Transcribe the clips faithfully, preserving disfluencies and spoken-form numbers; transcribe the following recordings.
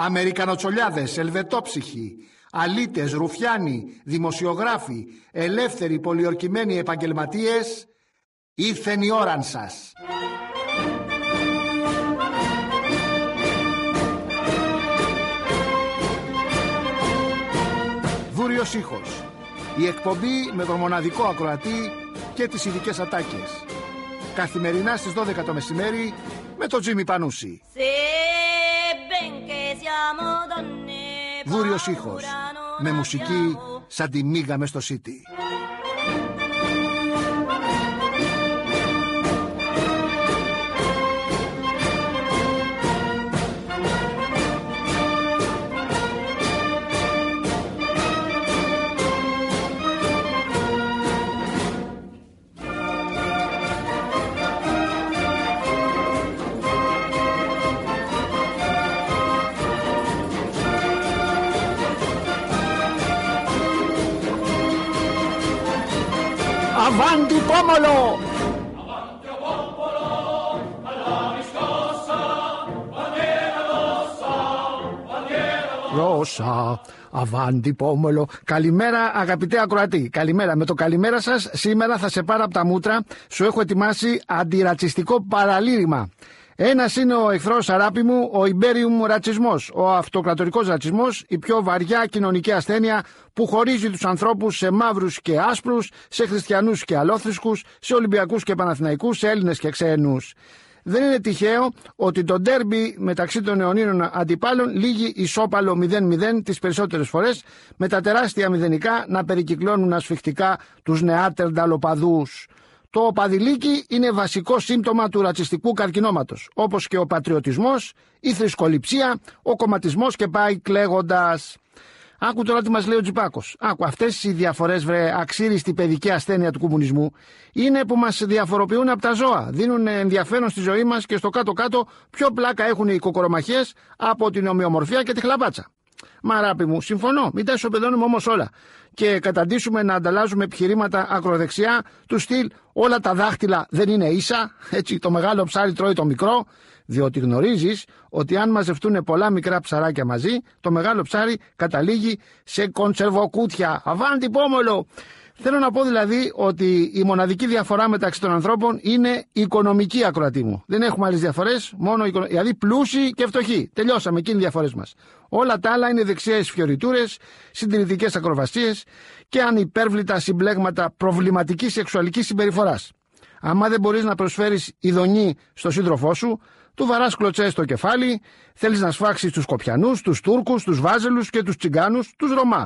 Αμερικανοτσολιάδες, ελβετόψυχοι, αλήτες, ρουφιάνοι, δημοσιογράφοι, ελεύθεροι πολιορκημένοι επαγγελματίες, ήρθεν η ώραν σας. Δούριος ήχος. Η εκπομπή με τον μοναδικό ακροατή και τις ειδικές ατάκες. Καθημερινά στις δώδεκα το μεσημέρι με τον Τζίμι Πανούση. Δούριος ήχος. Με μουσική σαν τη μίγα μες στο City. Avanti pomolo! Avanti popolo, alla riscossa, bandiera rossa, bandiera Ρώσα, αβάντι πόμολο. Καλημέρα αγαπητέ ακροατή. Καλημέρα. Με το καλημέρα σας σήμερα θα σε πάρω από τα μούτρα. Σου έχω ετοιμάσει αντιρατσιστικό παραλήρημα. Ένας είναι ο εχθρός, αγάπη μου, ο Ιμπέριουμ ρατσισμός, ο αυτοκρατορικός ρατσισμός, η πιο βαριά κοινωνική ασθένεια που χωρίζει τους ανθρώπους σε μαύρους και άσπρους, σε χριστιανούς και αλόθρησκους, σε Ολυμπιακούς και Παναθηναϊκούς, σε Έλληνες και ξένους. Δεν είναι τυχαίο ότι το ντέρμπι μεταξύ των αιωνίων αντιπάλων λήγει ισόπαλο μηδέν μηδέν τις περισσότερες φορές, με τα τεράστια μηδενικά να περικυκλώνουν ασφιχτικά τους νεάτερνταλοπαδούς. Το οπαδηλίκι είναι βασικό σύμπτωμα του ρατσιστικού καρκινώματος, όπως και ο πατριωτισμός, η θρησκοληψία, ο κομματισμός και πάει κλαίγοντας. Άκου τώρα τι μας λέει ο Τζιπάκος. Άκου, αυτές οι διαφορές, βρε, αξίριστη παιδική ασθένεια του κομμουνισμού, είναι που μας διαφοροποιούν από τα ζώα. Δίνουν ενδιαφέρον στη ζωή μας και στο κάτω-κάτω πιο πλάκα έχουν οι κοκορομαχίες από την ομοιομορφία και τη χλαπάτσα. Μα αγάπη μου, συμφωνώ, μην τα ισοπεδώνουμε όμως όλα και καταντήσουμε να ανταλλάζουμε επιχειρήματα ακροδεξιά του στυλ όλα τα δάχτυλα δεν είναι ίσα, έτσι το μεγάλο ψάρι τρώει το μικρό, διότι γνωρίζεις ότι αν μαζευτούν πολλά μικρά ψαράκια μαζί, το μεγάλο ψάρι καταλήγει σε κονσερβοκούτια. Αβάντι πόμολο! Θέλω να πω δηλαδή ότι η μοναδική διαφορά μεταξύ των ανθρώπων είναι οικονομική, ακροατή μου. Δεν έχουμε άλλες διαφορές, μόνο οικονο... δηλαδή πλούσιοι και φτωχοί. Τελειώσαμε, εκείνοι οι διαφορές μας. Όλα τα άλλα είναι δεξιές φιωριτούρες, συντηρητικές ακροβασίες και ανυπέρβλητα συμπλέγματα προβληματικής σεξουαλικής συμπεριφοράς. Άμα δεν μπορείς να προσφέρεις ειδονή στο σύντροφό σου, του βαράς κλωτσές στο κεφάλι, θέλεις να σφάξεις τους Σκοπιανούς, τους Τούρκους, τους Βάζελους και τους Τσιγκάνους, τους Ρωμά.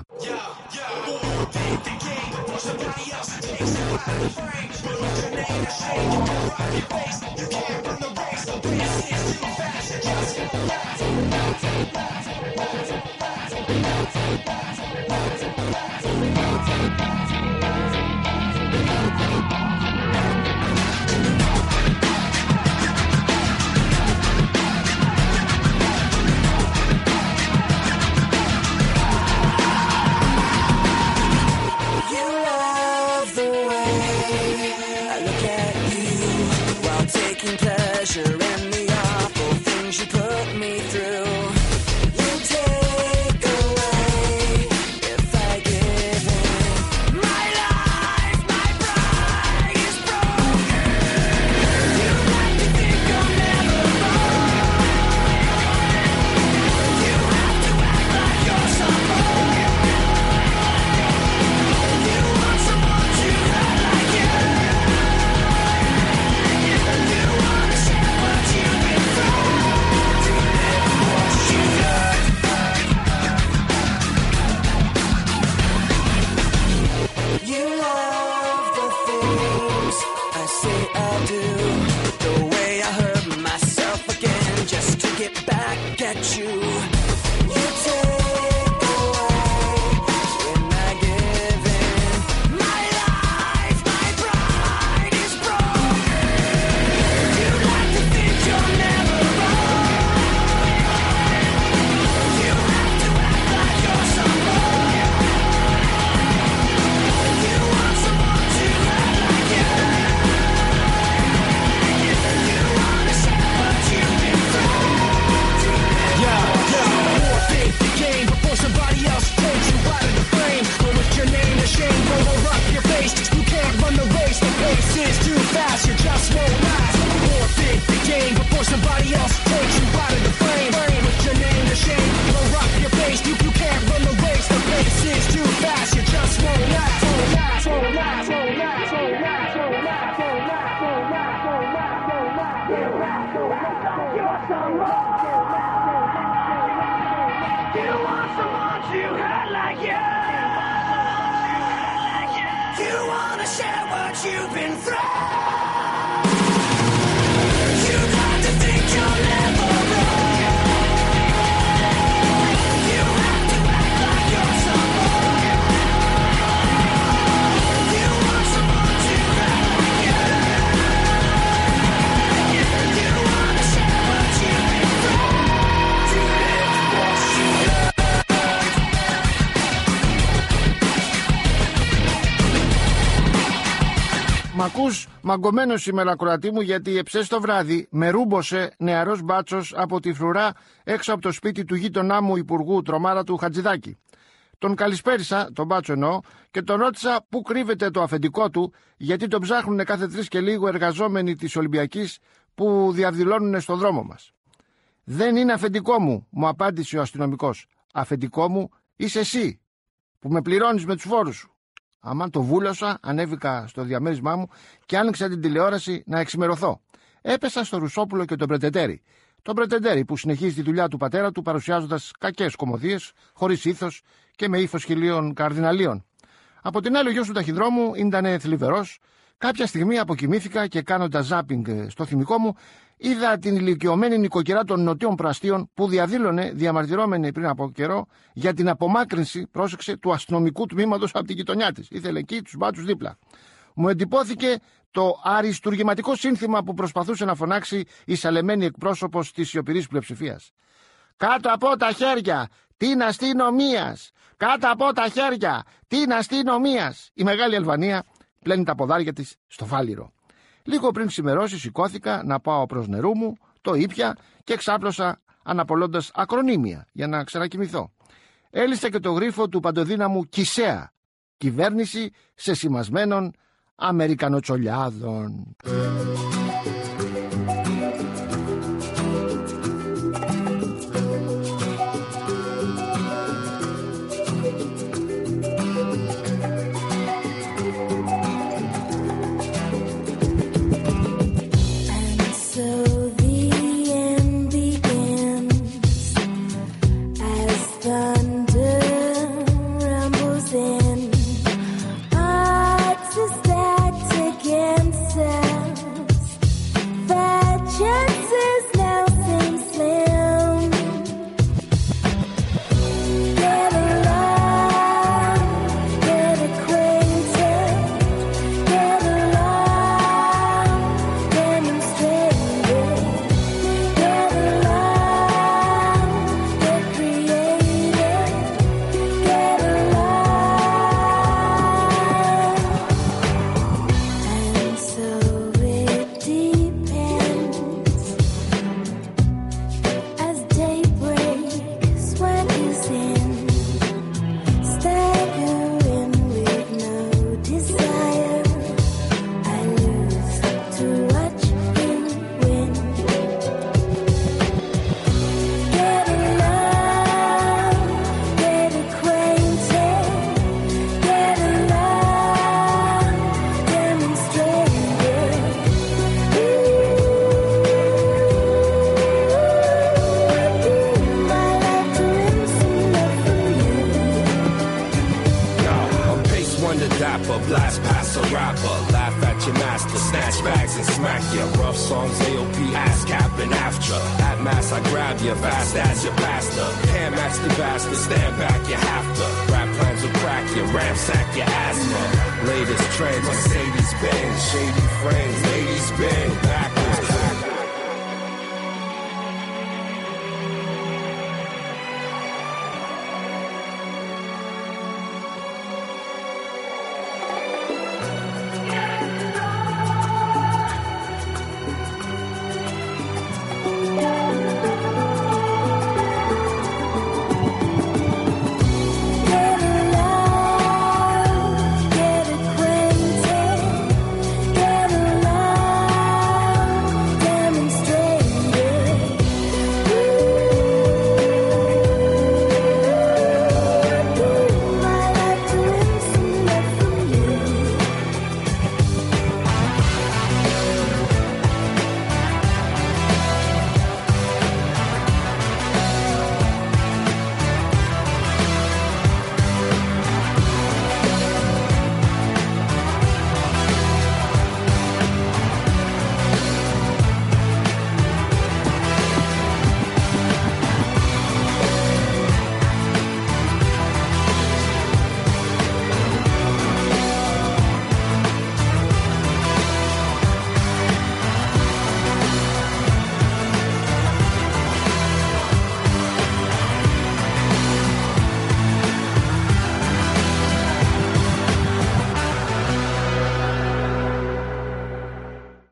You want someone to hurt like you. You wanna share what you've been through. You got to think you're never wrong. You have to act like you're someone. You want someone to hurt like you. You wanna share what you've been through. To live what you love. Μ' ακούς μαγκωμένος σήμερα, ακροατή μου, γιατί εψές το βράδυ με ρούμποσε νεαρός μπάτσος από τη φρουρά έξω από το σπίτι του γείτονά μου υπουργού τρομάρα του Χατζηδάκη. Τον καλησπέρισα, τον μπάτσο εννοώ, και τον ρώτησα πού κρύβεται το αφεντικό του, γιατί τον ψάχνουν κάθε τρεις και λίγο εργαζόμενοι της Ολυμπιακής που διαδηλώνουν στον δρόμο μας. «Δεν είναι αφεντικό μου», μου απάντησε ο αστυνομικός. «Αφεντικό μου είσαι εσύ, που με πληρώνεις με τους φόρους σου». Αμάν το βούλωσα, ανέβηκα στο διαμέρισμά μου και άνοιξα την τηλεόραση να εξημερωθώ. Έπεσα στο Ρουσόπουλο και τον Πρετεντέρη. Τον Πρετεντέρη που συνεχίζει τη δουλειά του πατέρα του παρουσιάζοντας κακές κωμωδίες, χωρίς ήθος και με ύφος χιλίων καρδιναλίων. Από την άλλη, ο γιος του ταχυδρόμου ήταν θλιβερός. Κάποια στιγμή αποκοιμήθηκα και κάνοντας ζάπινγκ στο θυμικό μου, είδα την ηλικιωμένη νοικοκυρά των Νοτιών Πραστίων που διαδήλωνε, διαμαρτυρόμενη πριν από καιρό, για την απομάκρυνση, πρόσεξε, του αστυνομικού τμήματος από την γειτονιά της. Ήθελε εκεί τους μπάτσους δίπλα. Μου εντυπώθηκε το αριστουργηματικό σύνθημα που προσπαθούσε να φωνάξει η σαλεμένη εκπρόσωπος της σιωπηρής πλειοψηφίας. «Κάτω από τα χέρια, την αστυνομίας! Κάτω από τα χέρια, την αστυνομίας!» Η Μεγάλη Αλβανία πλένει τα ποδάρια της στο φάληρο. Λίγο πριν ξημερώσει σηκώθηκα να πάω προς νερού μου, το ήπια και ξάπλωσα αναπολώντας ακρονίμια για να ξανακοιμηθώ. Έλυσα και το γρίφο του παντοδύναμου Κισέα, κυβέρνηση σε σημασμένων Αμερικανοτσολιάδων.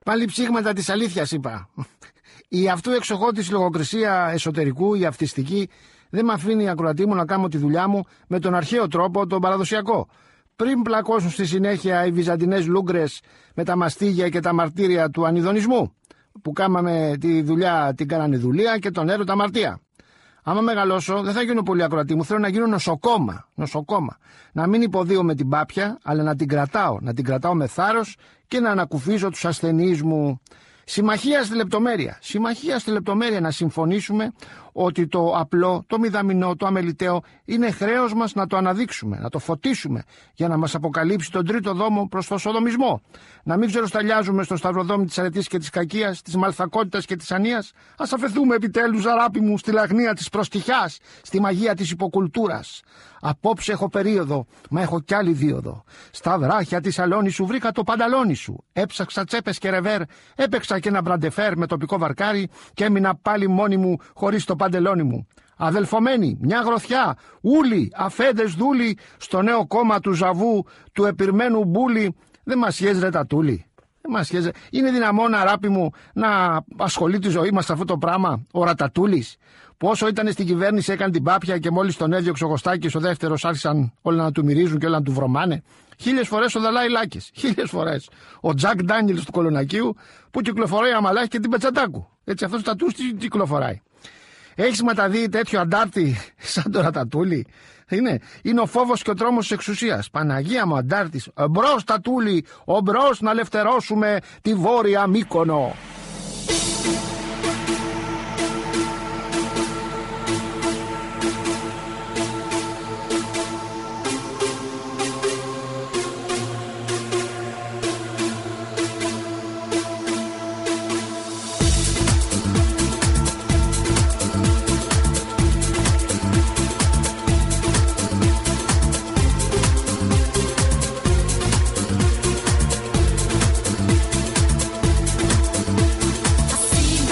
Πάλι ψήγματα της αλήθειας είπα. Η αυτού εξοχώτης λογοκρισία εσωτερικού, η αυτιστική, δεν με αφήνει η ακροατή μου να κάνω τη δουλειά μου με τον αρχαίο τρόπο, τον παραδοσιακό. Πριν πλακώσουν στη συνέχεια οι βυζαντινές λούγκρες με τα μαστίγια και τα μαρτύρια του ανιδονισμού, που κάμαμε τη δουλειά, την κάνανε δουλεία και τον έρωτα αμαρτία. Άμα μεγαλώσω, δεν θα γίνω πολύ ακροατή μου. Θέλω να γίνω νοσοκόμα. νοσοκόμα. Να μην υποδίω με την πάπια, αλλά να την κρατάω. Να την κρατάω με θάρρος και να ανακουφίζω τους ασθενείς μου. Συμμαχία στη λεπτομέρεια. Συμμαχία στη λεπτομέρεια να συμφωνήσουμε ότι το απλό, το μηδαμινό, το αμεληταίο είναι χρέος μας να το αναδείξουμε, να το φωτίσουμε για να μας αποκαλύψει τον τρίτο δόμο προς το σοδομισμό. Να μην ξεροσταλιάζουμε στο σταυροδόμι της αρετής και της κακίας, της μαλθακότητας και της ανίας. Ας αφαιθούμε επιτέλους, αγάπη μου, στη λαγνία της προστιχιάς, στη μαγεία της υποκουλτούρας. Απόψε έχω περίοδο, μα έχω κι άλλη δίωδο. Στα βράχια της αλόνη σου βρήκα το πανταλόνι σου. Έψαξα τσέπες και ρεβέρ, έπαιξα και ένα μπραντεφέρ με τοπικό βαρκάρι και έμεινα πάλι μόνη μου χωρίς το παντελόνι μου. Αδελφομένοι, μια γροθιά, ούλοι, αφέντες δούλοι, στο νέο κόμμα του Ζαβού, του επιρμένου μπούλι. Δεν μας σχέζει ρε τατούλη. Δεν μας σχέζει. Είναι δυναμόν, αράπη μου, να ασχολεί τη ζωή μας σε αυτό το πράγμα ο Ρατατούλης. Που όσο ήταν στην κυβέρνηση έκανε την πάπια και μόλις τον έδιωξε ο Κωστάκης ο δεύτερος άρχισαν όλα να του μυρίζουν και όλα να του βρωμάνε. Χίλιες φορές ο Δαλάι Λάκης. Χίλιες φορές. Ο Τζακ Ντάνιελς του Κολονακίου που κυκλοφορεί αμαλάχη και την Πετσατάκου. Έτσι αυτός τα τους κυκλοφοράει. Έχεις ματαδεί τέτοιο αντάρτη σαν το Ρατατούλη? Είναι, είναι ο φόβος και ο τρόμος της εξουσίας. Παναγία μου, αντάρτης. Μπρος Τατούλη, ο μπρος να ελευθερώσουμε τη Βόρεια Μύκονο. I see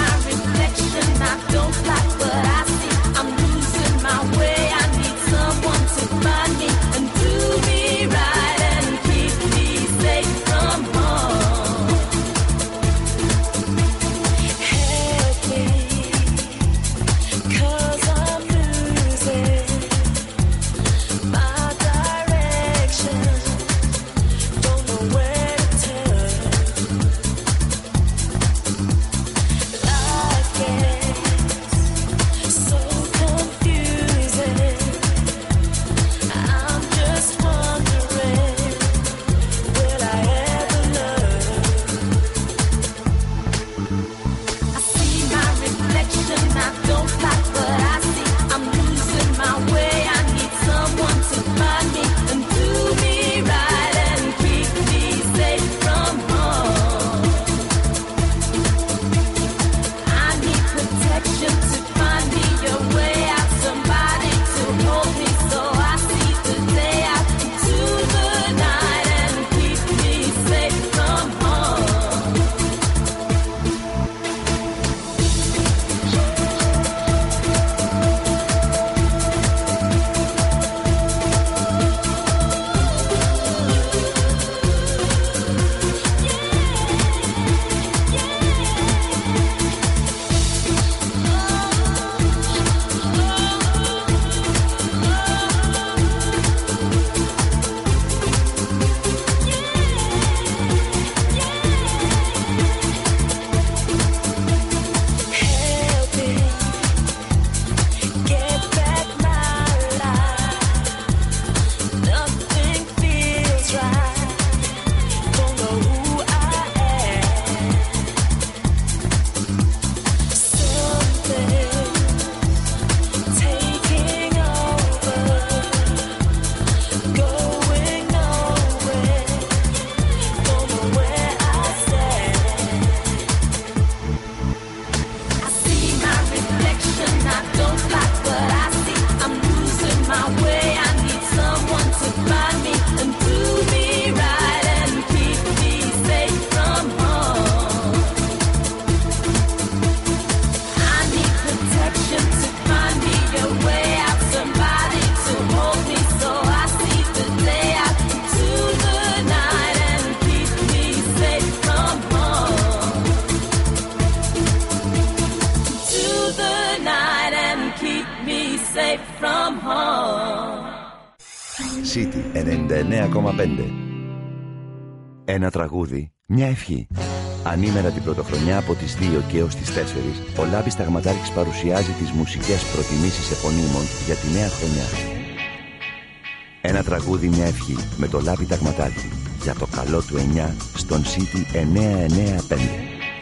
safe from home. City ενενήντα εννέα κόμμα πέντε. Ένα τραγούδι, μια ευχή. Ανήμερα την πρωτοχρονιά από τις δύο και έως τις τέσσερις, ο Λάμπης Ταγματάρχης παρουσιάζει τις μουσικές προτιμήσεις επωνύμων για τη νέα χρονιά. Ένα τραγούδι, μια ευχή με το Λάμπη Ταγματάρχη για το καλό του εννιά στον City εννιακόσια ενενήντα πέντε.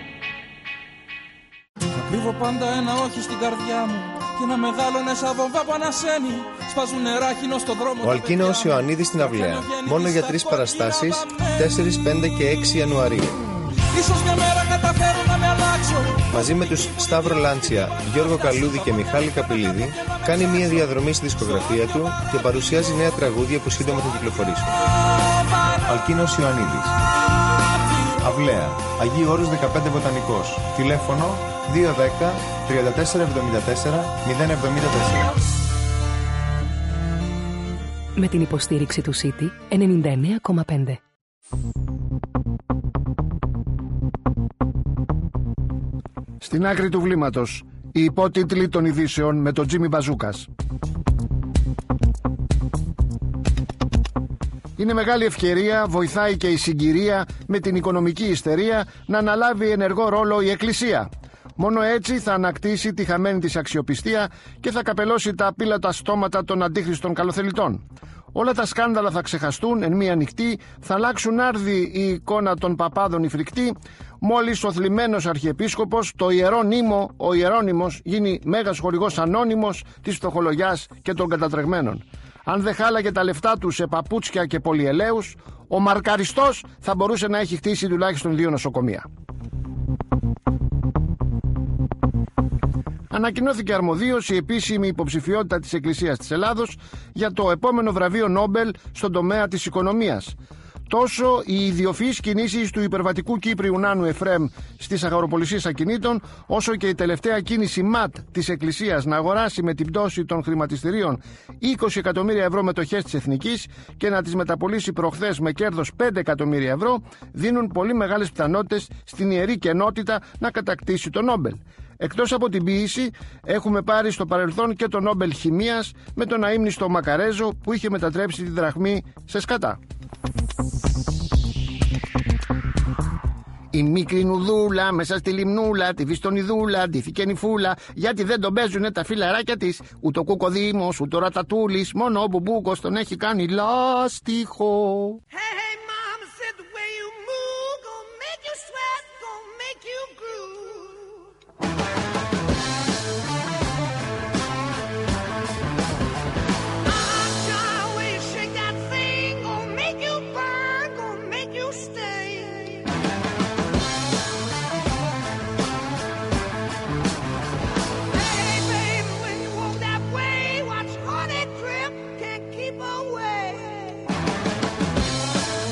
Θα κρύβω πάντα ένα όχι στην καρδιά μου και ένα μεγάλο σαν βομβά που ανασένει. Σπάζουν νεράχινο στο δρόμο. Ο Αλκίνος Ιωαννίδης στην Αυλαία. Μόνο για τρεις παραστάσεις, τέσσερα, πέντε και έξι Ιανουαρίου. Ίσως μια μέρα καταφέρω να με αλλάξω. Μαζί με τους Σταύρο Λάντσια, Γιώργο Καλούδη και Μιχάλη Καπηλίδη, κάνει μια διαδρομή στη δισκογραφία του και παρουσιάζει νέα τραγούδια που σύντομα θα κυκλοφορήσουν. Αλκίνος Ιωαννίδης. Αυλαία, Αγίου Όρους δεκαπέντε Βοτανικός. Τηλέφωνο δύο ένα μηδέν τρία τέσσερα εβδομήντα τέσσερα μηδέν εβδομήντα τέσσερα. Με την υποστήριξη του City ενενήντα εννέα κόμμα πέντε. Στην άκρη του βλήματος, οι υπότιτλοι των ειδήσεων με τον Τζίμι Μπαζούκας. Είναι μεγάλη ευκαιρία, βοηθάει και η συγκυρία με την οικονομική ιστερία να αναλάβει ενεργό ρόλο η Εκκλησία. Μόνο έτσι θα ανακτήσει τη χαμένη της αξιοπιστία και θα καπελώσει τα απίλατα στόματα των αντίχριστων καλοθελητών. Όλα τα σκάνδαλα θα ξεχαστούν εν μία νυχτή, θα αλλάξουν άρδι η εικόνα των παπάδων η φρικτή, μόλις ο θλιμμένος αρχιεπίσκοπος, το ιερό νήμο, ο Ιερώνυμος, γίνει μέγας χορηγός ανώνυμος της φτωχολογιάς και των κατατρεγμένων. Αν δεν χάλαγε τα λεφτά του σε παπούτσια και πολυελαίους, ο μαρκαριστός θα μπορούσε να έχει χτίσει τουλάχιστον δύο νοσοκομεία. Ανακοινώθηκε αρμοδίως η επίσημη υποψηφιότητα της Εκκλησίας της Ελλάδος για το επόμενο βραβείο Νόμπελ στον τομέα της οικονομίας. Τόσο οι ιδιοφυείς κινήσεις του υπερβατικού Κύπριου Νάνου Εφρέμ στις αγοροπολισίες ακινήτων, όσο και η τελευταία κίνηση ΜΑΤ της Εκκλησίας να αγοράσει με την πτώση των χρηματιστηρίων είκοσι εκατομμύρια ευρώ μετοχές της Εθνικής και να τις μεταπολίσει προχθές με κέρδος πέντε εκατομμύρια ευρώ, δίνουν πολύ μεγάλες πιθανότητες στην ιερή κενότητα να κατακτήσει το Νόμπελ. Εκτός από την ποίηση, έχουμε πάρει στο παρελθόν και το Νόμπελ Χημείας με τον αείμνηστο Μακαρέζο που είχε μετατρέψει τη δραχμή σε σκατά. Η μικρή νουδούλα μέσα στη λιμνούλα, τη βιστονιδούλα, ντύθηκε νυφούλα, γιατί δεν τον παίζουνε τα φιλαράκια της. Ούτε ο Κουκοδήμος, ούτε ο Ρατατούλης, μόνο ο Μπουμπούκος τον έχει κάνει λάστιχο. Hey, hey, mama said the way you move gonna make you sweat, gonna make you groove. I'm sure the way you shake that thing gonna make you burn, gonna make you stay. Hey, baby, when you walk that way, watch honey drip, can't keep away.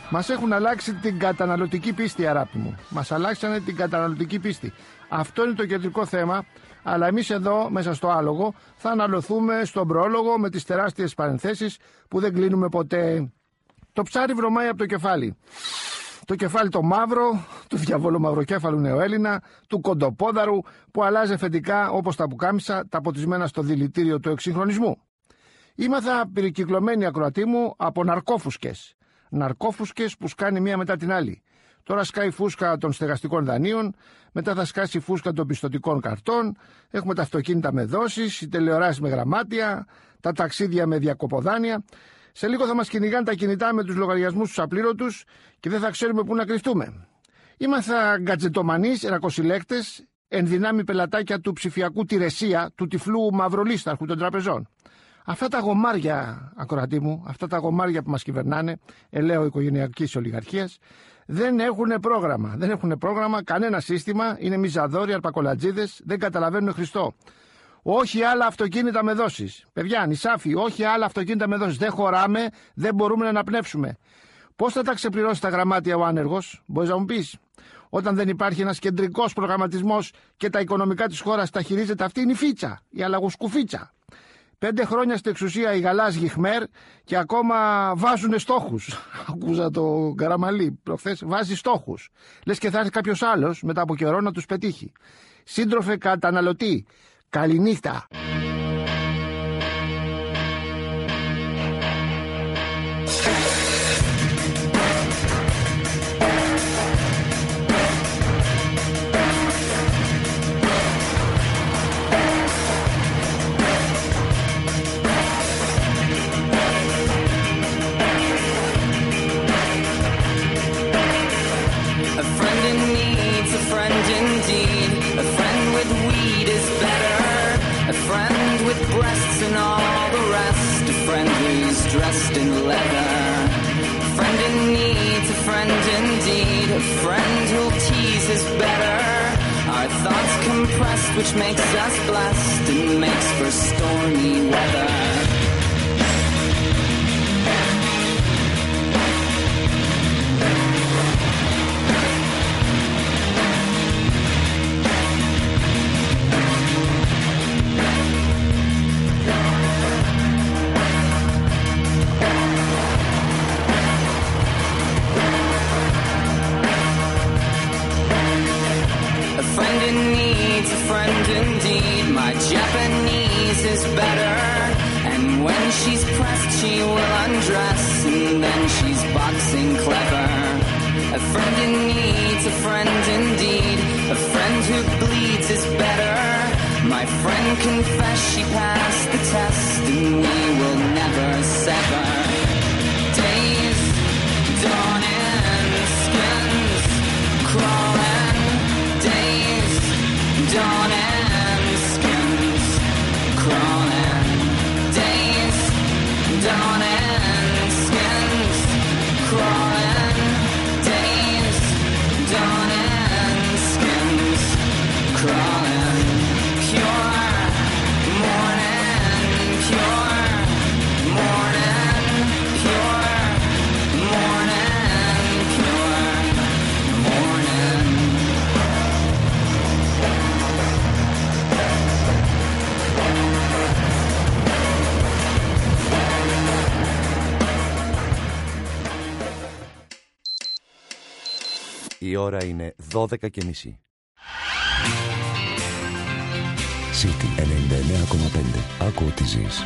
Μας έχουν αλλάξει την καταναλωτική πίστη, αγάπη μου. Μας αλλάξανε την καταναλωτική πίστη. Αυτό είναι το κεντρικό θέμα. Αλλά εμείς εδώ, μέσα στο άλογο, θα αναλωθούμε στον πρόλογο με τις τεράστιες παρενθέσεις που δεν κλείνουμε ποτέ. Το ψάρι βρωμάει από το κεφάλι. Το κεφάλι το μαύρο, του διαβόλου μαυροκέφαλου νεοέλληνα, του κοντοπόδαρου που αλλάζει φετικά όπως τα πουκάμισα, τα ποτισμένα στο δηλητήριο του εξυγχρονισμού. Ήμαθα περικυκλωμένη, ακροατή μου, από ναρκόφουσκες. Ναρκόφουσκες που σκάνει μία μετά την άλλη. Τώρα σκάει φούσκα των στεγαστικών δανείων, μετά θα σκάσει φούσκα των πιστωτικών καρτών, έχουμε τα αυτοκίνητα με δόσεις, οι τηλεοράσεις με γραμμάτια, τα ταξίδια με διακοποδάνεια. Σε λίγο θα μας κυνηγάνε τα κινητά με τους λογαριασμούς τους απλήρωτους και δεν θα ξέρουμε πού να κρυφτούμε. Είμαθα γκατζετομανείς, ερακοσυλλέκτες, εν δυνάμει πελατάκια του ψηφιακού τηρεσία, του τυφλού μαυρολίσταρχου των τραπεζών. Αυτά τα γομάρια, ακροατή μου, αυτά τα γομάρια που μας κυβερνάνε, ελαίο οικογενειακής ολιγαρχίας, δεν έχουν πρόγραμμα. Δεν έχουν πρόγραμμα, κανένα σύστημα, είναι μιζαδόροι, αρπακολατζίδες, δεν καταλαβαίνουν Χριστό. Όχι άλλα αυτοκίνητα με δόσεις. Παιδιά, νησάφι, όχι άλλα αυτοκίνητα με δόσεις. Δεν χωράμε, δεν μπορούμε να αναπνεύσουμε. Πώς θα τα ξεπληρώσει τα γραμμάτια ο άνεργος, μπορείς να μου πεις? Όταν δεν υπάρχει ένας κεντρικός προγραμματισμός και τα οικονομικά της χώρας τα χειρίζεται αυτή, είναι η φίτσα, η αλλαγοσκουφίτσα. Πέντε χρόνια στην εξουσία η γαλάζιοι Χμέρ και ακόμα βάζουν στόχους. Ακούσα το Καραμαλή προχθές, βάζει στόχους. Λες και θα έρθει κάποιος άλλος μετά από καιρό να τους πετύχει. Σύντροφε καταναλωτή, καληνύχτα. Dressed in leather, a friend in need, a friend indeed, a friend who'll tease is better. Our thoughts compressed, which makes us blessed and makes for stormy weather. Japanese is better, and when she's pressed she will undress, and then she's boxing clever. A friend in need's a friend indeed, a friend who bleeds is better. My friend confessed she passed the test, and we will never sever. Days, dawning, skins crawling, days, dawning, crawling, days, dawning, skins crawling, days, dawning, skins crawling, pure morning, pure morning, pure morning, pure morning. Η ώρα είναι δώδεκα και μισή. City ενενήντα εννέα κόμμα πέντε. Άκου ότι ζεις.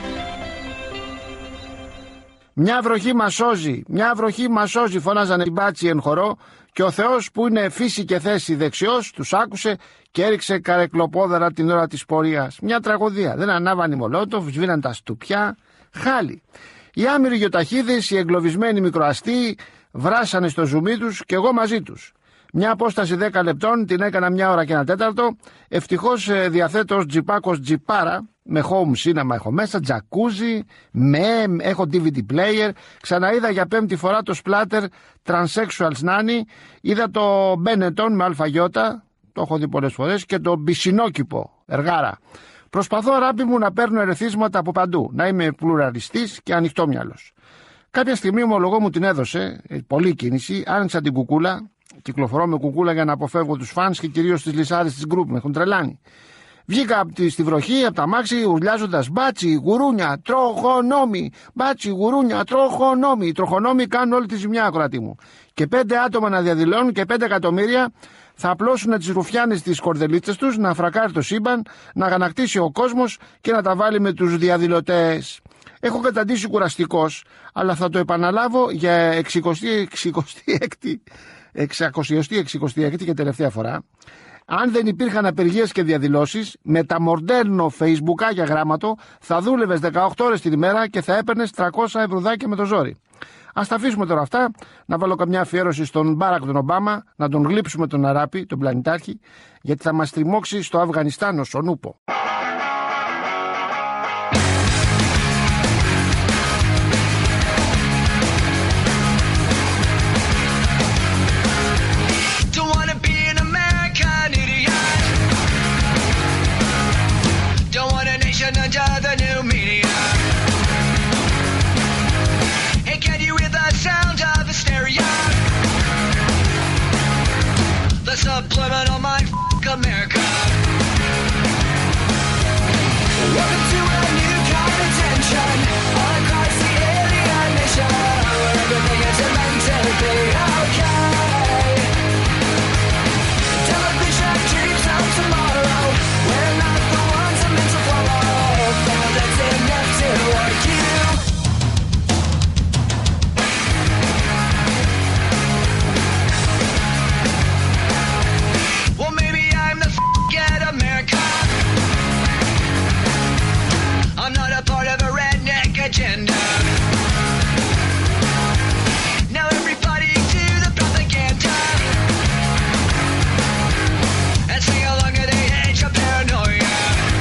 Μια βροχή μας σώζει, μια βροχή μας σώζει, φωνάζανε οι μπάτσοι εν χορό, και ο Θεός που είναι φύση και θέση δεξιός τους άκουσε και έριξε καρεκλοπόδαρα την ώρα της πορείας. Μια τραγωδία. Δεν ανάβανε οι μολότοφ, σβήναν τα στουπιά. Χάλι. Οι άμυροι γιοταχίδες, οι εγκλωβισμένοι μικροαστοί βράσανε στο ζουμί τους και εγώ μαζί τους. Μια απόσταση δέκα λεπτών την έκανα μια ώρα και ένα τέταρτο. Ευτυχώς διαθέτω ως τζιπάκος τζιπάρα, με home cinema έχω μέσα, τζακούζι, με, έχω ντι βι ντι player. Ξαναείδα για πέμπτη φορά το splatter Transsexuals Nanny. Είδα το Benetton με αλφαγιώτα, το έχω δει πολλές φορές, και το Μπισινόκηπο, εργάρα. Προσπαθώ, αγάπη μου, να παίρνω ερεθίσματα από παντού, να είμαι πλουραλιστής και ανοιχτόμυαλος. Κάποια στιγμή ο ομολογό μου την έδωσε, πολλή κίνηση, άνοιξα την κουκούλα, κυκλοφορώ με κουκούλα για να αποφεύγω τους φανς και κυρίως τις λυσάδες της γκρουπ, με έχουν τρελάνει. Βγήκα από τη, στη βροχή, από τα μάξι, ουρλιάζοντας μπάτσι, γουρούνια, τροχονόμοι. Μπάτσι, γουρούνια, τροχονόμοι. Οι τροχονόμοι κάνουν όλη τη ζημιά, ακροατή μου. Και πέντε άτομα να διαδηλώνουν και πέντε εκατομμύρια θα απλώσουν τις ρουφιάνες τις κορδελίτσες τους, να φρακάρει το σύμπαν, να αγανακτήσει ο κόσμος και να τα βάλει με τους διαδηλωτές. Έχω καταντήσει κουραστικός, αλλά θα το επαναλάβω για εξηκοστή έκτη και τελευταία φορά. Αν δεν υπήρχαν απεργίες και διαδηλώσεις, με τα μοντέρνο facebookάκια γράμματο θα δούλευες δεκαοκτώ ώρες την ημέρα και θα έπαιρνες τριακόσια ευρουδάκια με το ζόρι. Ας τα αφήσουμε τώρα αυτά, να βάλω καμιά αφιέρωση στον Μπάρακ τον Ομπάμα, να τον γλύψουμε τον Αράπη, τον πλανητάρχη, γιατί θα μας τριμώξει στο Αφγανιστάν ο Σονούπο. Subliminal mind f*** America. Welcome to a new kind of tension all across the alien nation, where everything is meant to be okay. Television dreams of tomorrow, we're not the ones I'm meant to follow. Now that's enough to argue. Agenda. Now everybody do the propaganda and sing along at the age of paranoia.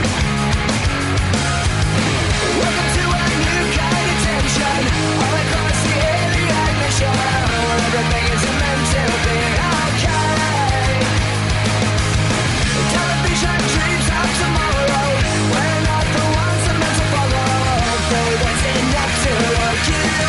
Welcome to a new kind of tension all across the alien mission, where everything is meant to be okay. Television dreams of tomorrow, we're not the ones that meant to follow. That's enough to argue.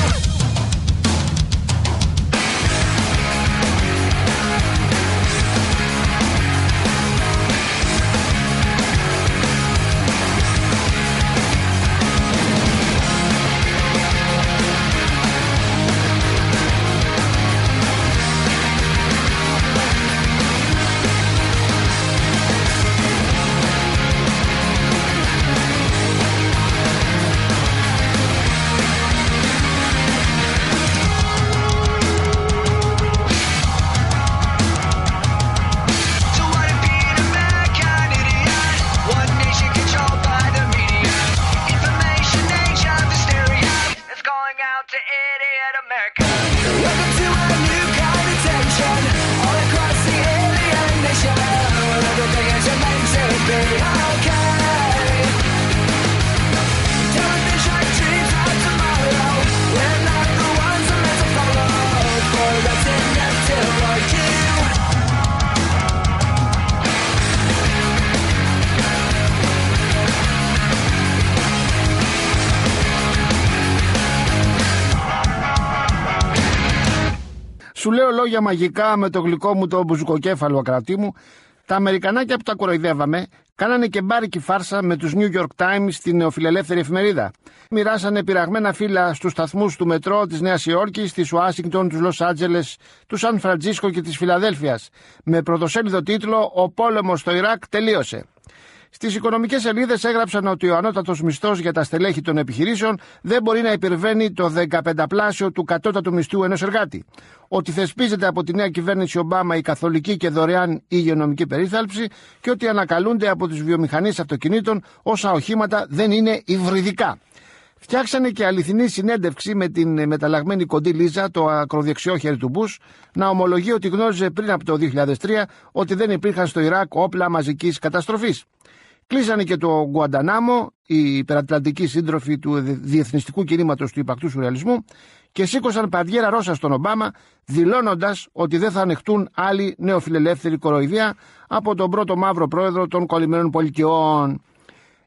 Σου λέω λόγια μαγικά με το γλυκό μου το μπουζουκοκέφαλο, ακρατή μου. Τα Αμερικανάκια που τα κοροϊδεύαμε κάνανε και μπάρικη φάρσα με τους New York Times, την νεοφιλελεύθερη εφημερίδα. Μοιράσανε πειραγμένα φύλλα στους σταθμούς του μετρό της Νέας Υόρκης, της Ουάσιγκτον, του Λος Άντζελες, του Σαν Φραντζίσκο και της Φιλαδέλφειας. Με πρωτοσέλιδο τίτλο «Ο πόλεμος στο Ιράκ τελείωσε». Στις οικονομικές σελίδες έγραψαν ότι ο ανώτατος μισθός για τα στελέχη των επιχειρήσεων δεν μπορεί να υπερβαίνει το δεκαπενταπλάσιο του κατώτατου μισθού ενός εργάτη. Ότι θεσπίζεται από τη νέα κυβέρνηση Ομπάμα η καθολική και δωρεάν υγειονομική περίθαλψη και ότι ανακαλούνται από τις βιομηχανίες αυτοκινήτων όσα οχήματα δεν είναι υβριδικά. Φτιάξανε και αληθινή συνέντευξη με την μεταλλαγμένη κοντή Λίζα, το ακροδεξιό χέρι του Μπούς, να ομολογεί ότι γνώριζε πριν από το δύο χιλιάδες τρία ότι δεν υπήρχαν στο Ιράκ όπλα μαζικής καταστροφής. Κλείσανε και το Γκουαντανάμο, οι υπερατλαντικοί σύντροφοι του διεθνιστικού κινήματος του υπαρκτού σουρεαλισμού, και σήκωσαν παντιέρα ρώσα στον Ομπάμα, δηλώνοντας ότι δεν θα ανεχτούν άλλη νεοφιλελεύθερη κοροϊδία από τον πρώτο μαύρο πρόεδρο των κολλημένων πολιτιών.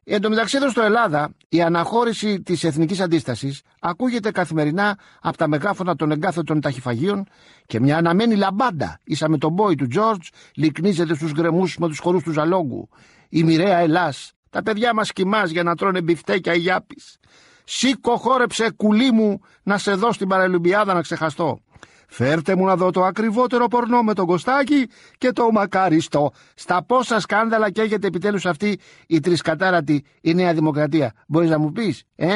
Εν τω μεταξύ εδώ στο Ελλάδα η αναχώρηση της εθνικής αντίστασης ακούγεται καθημερινά από τα μεγάφωνα των εγκάθετων ταχυφαγίων και μια αναμένη λαμπάντα ίσα με τον μπόι του Τζόρτζ λυκνίζεται στους γκρεμούς με τους χορούς του Ζαλόγκου. Η μοιραία Ελλάς, τα παιδιά μας κοιμάς για να τρώνε μπιφτέκια Γιάπης. Σήκω χόρεψε κουλή μου να σε δω στην Παραλυμπιάδα να ξεχαστώ. Φέρτε μου να δω το ακριβότερο πορνό με τον Κωστάκη και το μακάριστο. Στα πόσα σκάνδαλα καίγεται επιτέλους αυτή η τρισκατάρατη η Νέα Δημοκρατία. Μπορείς να μου πεις, ε?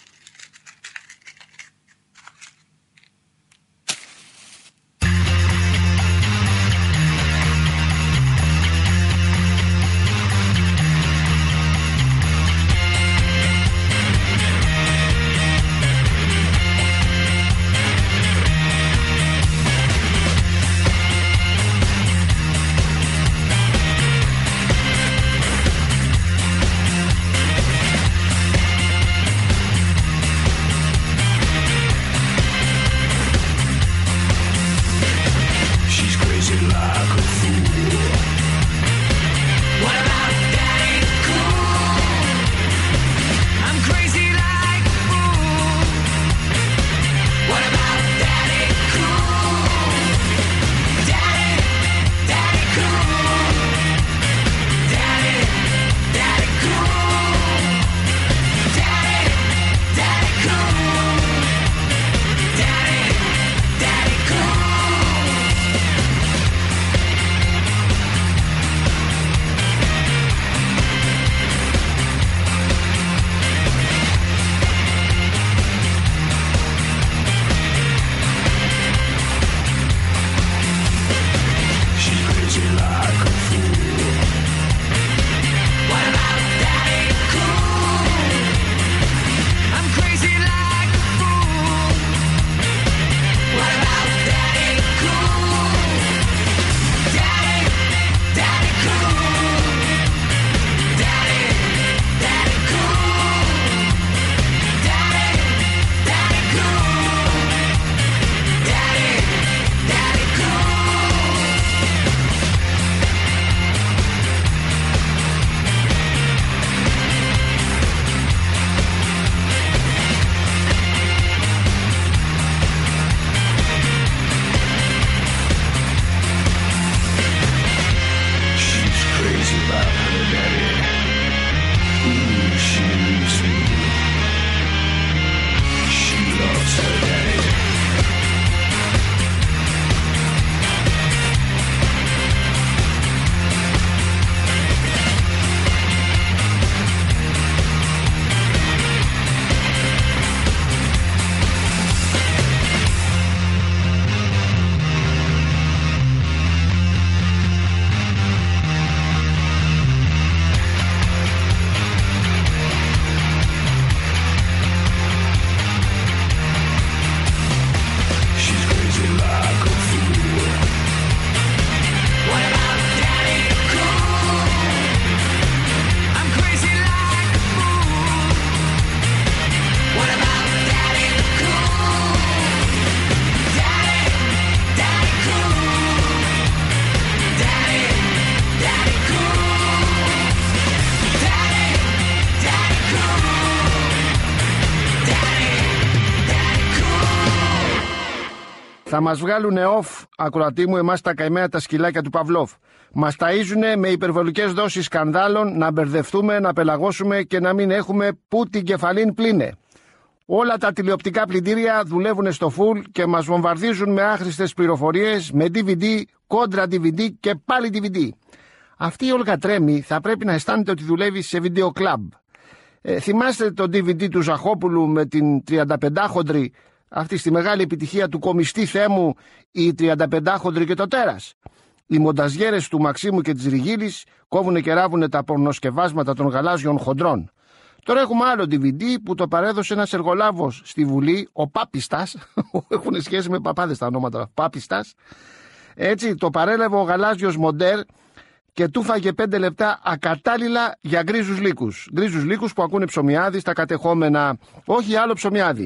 Θα μας βγάλουνε off, ακροατή μου, εμάς τα καημένα τα σκυλάκια του Παυλόφ. Μας ταΐζουνε με υπερβολικές δόσεις σκανδάλων, να μπερδευτούμε, να πελαγώσουμε και να μην έχουμε που την κεφαλήν πλήνε. Όλα τα τηλεοπτικά πλυντήρια δουλεύουν στο full και μας βομβαρδίζουν με άχρηστες πληροφορίες, με ντι βι ντι, κόντρα ντι βι ντι και πάλι ντι βι ντι. Αυτή η Όλγα Τρέμη θα πρέπει να αισθάνεται ότι δουλεύει σε βίντεο κλαμπ. Ε, θυμάστε το ντι βι ντι του Ζαχόπουλου με την τριανταπεντάχοντρη, αυτή στη μεγάλη επιτυχία του κομιστή Θέμου, η τριανταπεντάχοντρη και το τέρας. Οι μονταζιέρες του Μαξίμου και της Ριγίλης κόβουνε και ράβουνε τα πορνοσκευάσματα των γαλάζιων χοντρών. Τώρα έχουμε άλλο ντι βι ντι που το παρέδωσε ένας εργολάβος στη Βουλή, ο Πάπιστας. Έχουν σχέση με παπάδες τα ονόματα. Πάπιστας. Έτσι, το παρέλαβε ο γαλάζιος Μοντέρ και του φάγε πέντε λεπτά ακατάλληλα για γκρίζους λύκους. Γκρίζους λύκους που ακούνε ψωμιάδι στα κατεχόμενα. Όχι άλλο ψωμιάδι.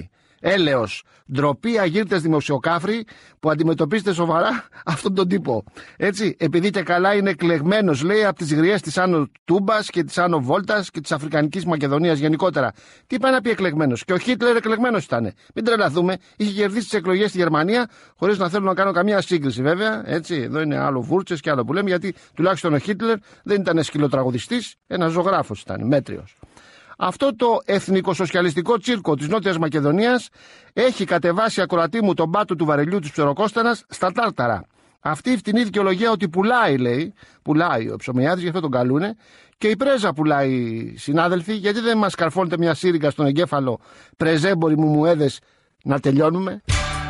Έλεος. Ντροπή αγύρτες δημοσιοκάφροι που αντιμετωπίζετε σοβαρά αυτόν τον τύπο. Έτσι, επειδή και καλά είναι εκλεγμένος, λέει, από τις γριές της Άνω Τούμπας και της Άνω Βόλτας και της Αφρικανικής Μακεδονίας γενικότερα. Τι πάει να πει εκλεγμένος? Και ο Χίτλερ εκλεγμένος ήτανε. Μην τρελαθούμε. Είχε κερδίσει τις εκλογές στη Γερμανία, χωρίς να θέλω να κάνω καμία σύγκριση βέβαια. Έτσι, εδώ είναι άλλο βούρτσες και άλλο που λέμε, γιατί τουλάχιστον ο Χίτλερ δεν ήταν σκυλοτραγουδιστής, ένας ζωγράφος ήταν, μέτριος. Αυτό το εθνικοσοσιαλιστικό τσίρκο της Νότιας Μακεδονίας έχει κατεβάσει, ακροατή μου, τον πάτο του βαρελιού της Ψεροκόστανας στα Τάρταρα. Αυτή η φτηνή δικαιολογία ότι πουλάει, λέει, πουλάει ο Ψωμιάδης, γι' αυτό τον καλούνε, και η πρέζα πουλάει, συνάδελφοι, γιατί δεν μας καρφώνετε μια σύριγγα στον εγκέφαλο, πρεζέμποροι μου μουέδες, να τελειώνουμε.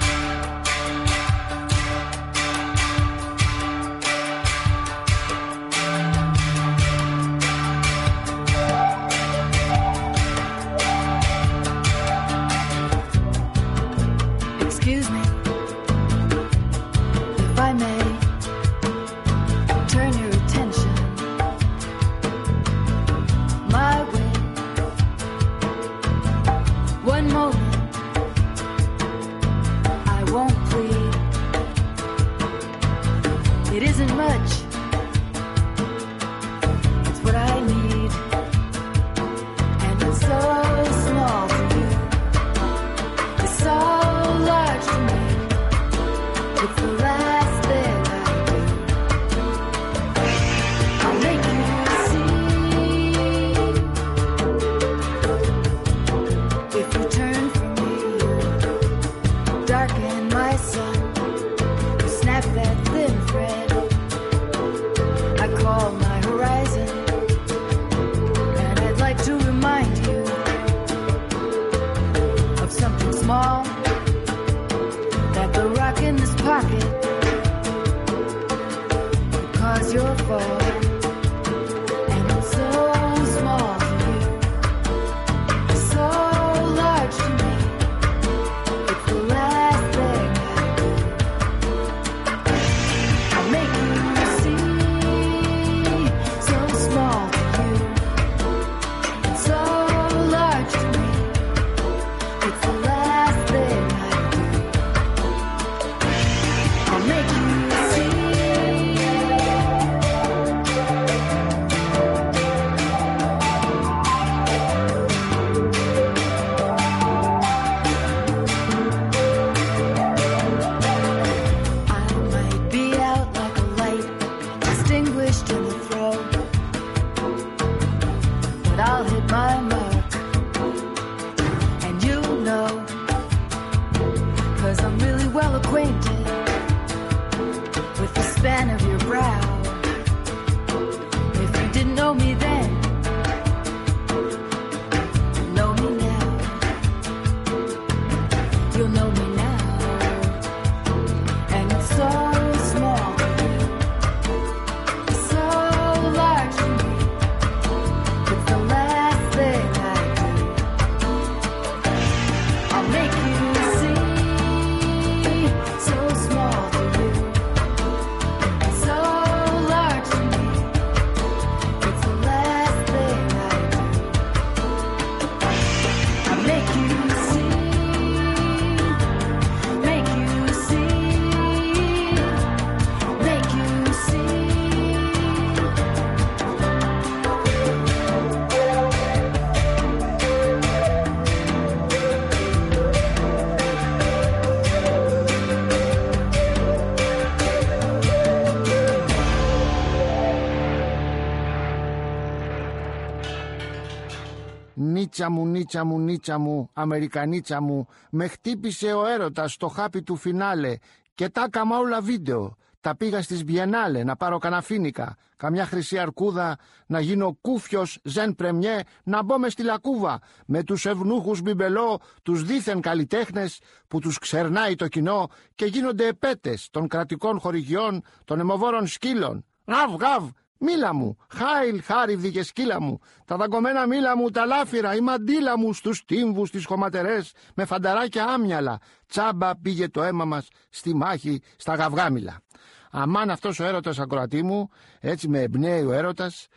Νίτσα μου, νίτσα μου, νίτσα μου, Αμερικανίτσα μου, με χτύπησε ο έρωτας στο χάπι του φινάλε και τα έκαμα όλα βίντεο. Τα πήγα στις Βιενάλε να πάρω καναφίνικα, καμιά χρυσή αρκούδα, να γίνω κούφιος ζεν πρεμιέ, να μπω μες στη λακκούβα με τους ευνούχους μπιμπελό, τους δίθεν καλλιτέχνες που τους ξερνάει το κοινό και γίνονται επέτες των κρατικών χορηγιών, των αιμοβόρων σκύλων. Γαβ, γαβ, μίλα μου, χάιλ, χάριβδη και σκύλα μου, τα δαγκωμένα μίλα μου, τα λάφυρα, η μαντήλα μου στους τύμβους, τις χωματερές, με φανταράκια άμυαλα. Τσάμπα πήγε το αίμα μας στη μάχη, στα γαυγάμιλα. Αμάν αυτός ο έρωτας, ακροατή μου, έτσι με εμπνέει ο έρωτας,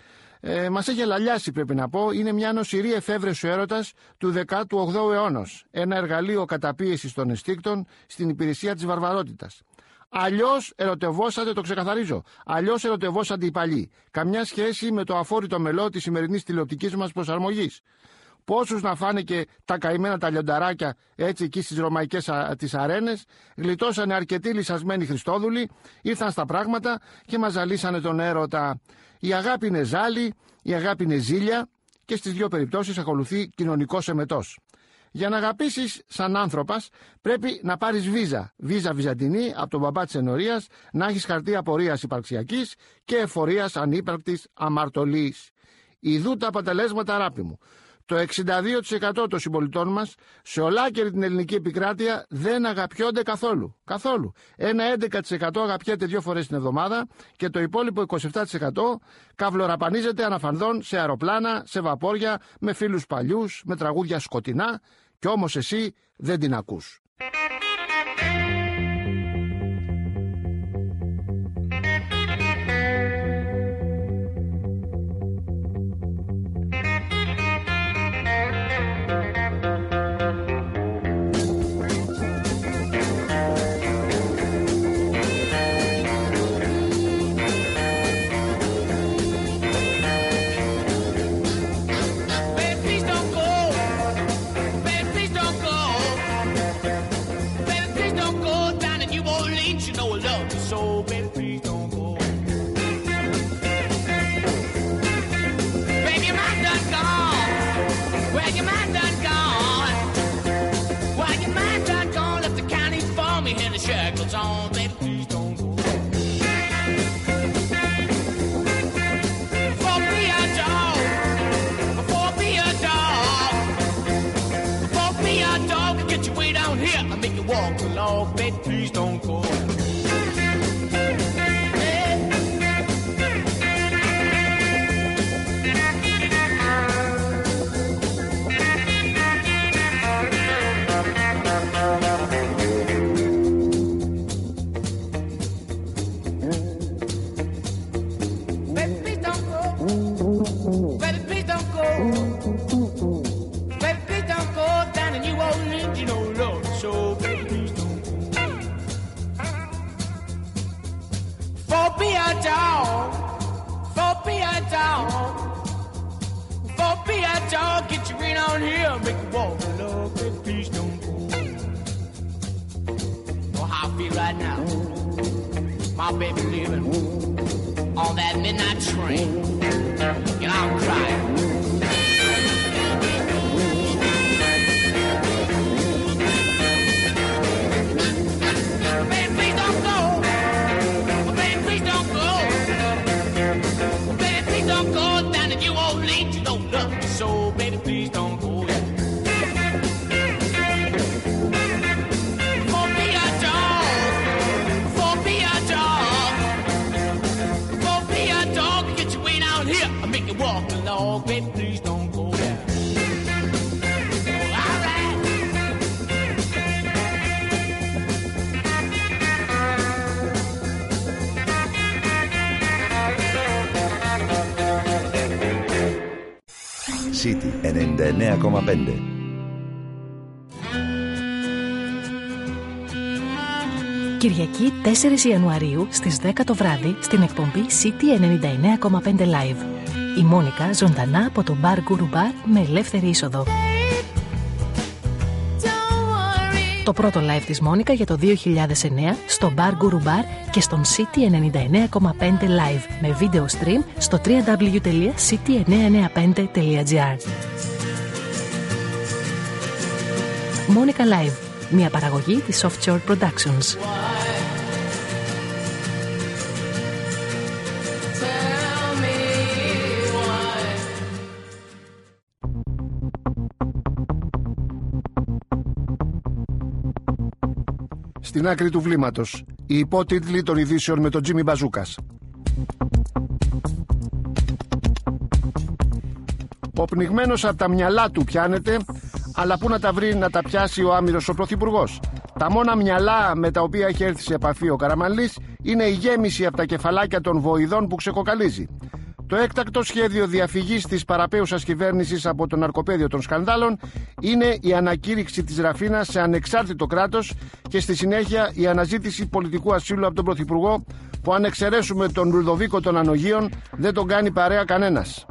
Ε, μας έχει λαλιάσει, πρέπει να πω. Είναι μια νοσηρή εφεύρεση έρωτας του δέκατου όγδοου αιώνα. Ένα εργαλείο καταπίεσης των ενστίκτων στην υπηρεσία της βαρβαρότητας. Αλλιώς ερωτευόσατε, το ξεκαθαρίζω, αλλιώς ερωτευόσατε οι παλιοί. Καμιά σχέση με το αφόρητο μελό της σημερινής τηλεοπτικής μας προσαρμογής. Πόσους να φάνε και τα καημένα τα λιονταράκια έτσι εκεί στις ρωμαϊκές α, τις αρένες, γλιτώσανε αρκετοί λυσασμένοι Χριστόδουλοι, ήρθαν στα πράγματα και μας ζαλίσανε τον έρωτα. Η αγάπη είναι ζάλι, η αγάπη είναι ζήλια και στις δύο περιπτώσεις ακολουθεί κοινωνικός εμετός. Για να αγαπήσεις σαν άνθρωπος πρέπει να πάρεις βίζα, βίζα βυζαντινή από τον μπαμπά της ενορίας, να έχεις χαρτί απορίας υπαρξιακής και εφορίας ανύπαρκτης αμαρτωλής. Ιδού τα αποτελέσματα, αγάπη μου. Το εξήντα δύο τοις εκατό των συμπολιτών μας σε ολάκερη την ελληνική επικράτεια δεν αγαπιόνται καθόλου. Καθόλου. Ένα έντεκα τοις εκατό αγαπιέται δύο φορές την εβδομάδα και το υπόλοιπο είκοσι επτά τοις εκατό καυλοραπανίζεται αναφανδόν σε αεροπλάνα, σε βαπόρια, με φίλους παλιούς, με τραγούδια σκοτεινά, κι όμως εσύ δεν την ακούς. Walk along, baby, please don't go. My baby living on that midnight train, and I'm crying. Baby, please don't go. Baby, please don't go. Baby, please don't go down to New Orleans. You don't love me so, baby, please don't go. Walk along, baby, please don't go there. Oh, all right. City ενενήντα εννέα κόμμα πέντε. Κυριακή τέσσερις Ιανουαρίου στις δέκα το βράδυ στην εκπομπή City ενενήντα εννέα κόμμα πέντε Live. Η Μόνικα ζωντανά από το Bar Guru Bar με ελεύθερη είσοδο. Το πρώτο live της Μόνικα για το δύο χιλιάδες εννέα στο Bar Guru Bar και στον City ενενήντα εννέα κόμμα πέντε Live με video stream στο double-u double-u double-u τελεία city εννιακόσια ενενήντα πέντε τελεία gr. Μόνικα Live, μια παραγωγή της Softshore Productions. Στην άκρη του βλήματος, οι υπότιτλοι των ειδήσεων με τον Τζίμι Μπαζούκας. Ο πνιγμένος από τα μυαλά του πιάνεται, αλλά πού να τα βρει να τα πιάσει ο άμυρος ο πρωθυπουργός. Τα μόνα μυαλά με τα οποία έχει έρθει σε επαφή ο Καραμανλής είναι η γέμιση από τα κεφαλάκια των βοηδών που ξεκοκαλίζει. Το έκτακτο σχέδιο διαφυγής της παραπέουσας κυβέρνησης από το ναρκοπαίδιο των σκανδάλων είναι η ανακήρυξη της Ραφίνας σε ανεξάρτητο κράτος και στη συνέχεια η αναζήτηση πολιτικού ασύλου από τον Πρωθυπουργό, που αν εξαιρέσουμε τον Λουδοβίκο των Ανογείων δεν τον κάνει παρέα κανένας.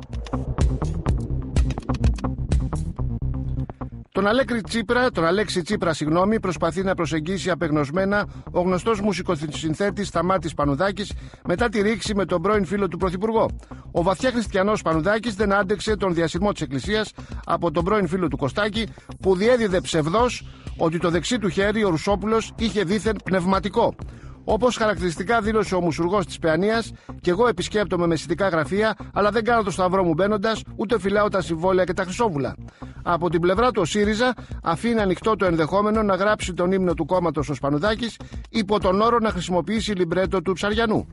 Τον Αλέξη Τσίπρα, τον Αλέξη Τσίπρα, συγγνώμη, προσπαθεί να προσεγγίσει απεγνωσμένα ο γνωστός μουσικοσυνθέτης Σταμάτης Πανουδάκης μετά τη ρήξη με τον πρώην φίλο του Πρωθυπουργό. Ο βαθιά χριστιανός Πανουδάκης δεν άντεξε τον διασυρμό της Εκκλησίας από τον πρώην φίλο του Κωστάκη, που διέδιδε ψευδός ότι το δεξί του χέρι, ο Ρουσόπουλος, είχε δήθεν πνευματικό. Όπως χαρακτηριστικά δήλωσε ο μουσουργός της Παιανίας, και εγώ επισκέπτομαι μεσητικά γραφεία, αλλά δεν κάνω το σταυρό μου μπαίνοντας, ούτε φυλάω τα συμβόλαια και τα χρυσόβουλα. Από την πλευρά του ο ΣΥΡΙΖΑ αφήνει ανοιχτό το ενδεχόμενο να γράψει τον ύμνο του κόμματος ο Σπανουδάκης, υπό τον όρο να χρησιμοποιήσει λιμπρέτο του Ψαριανού.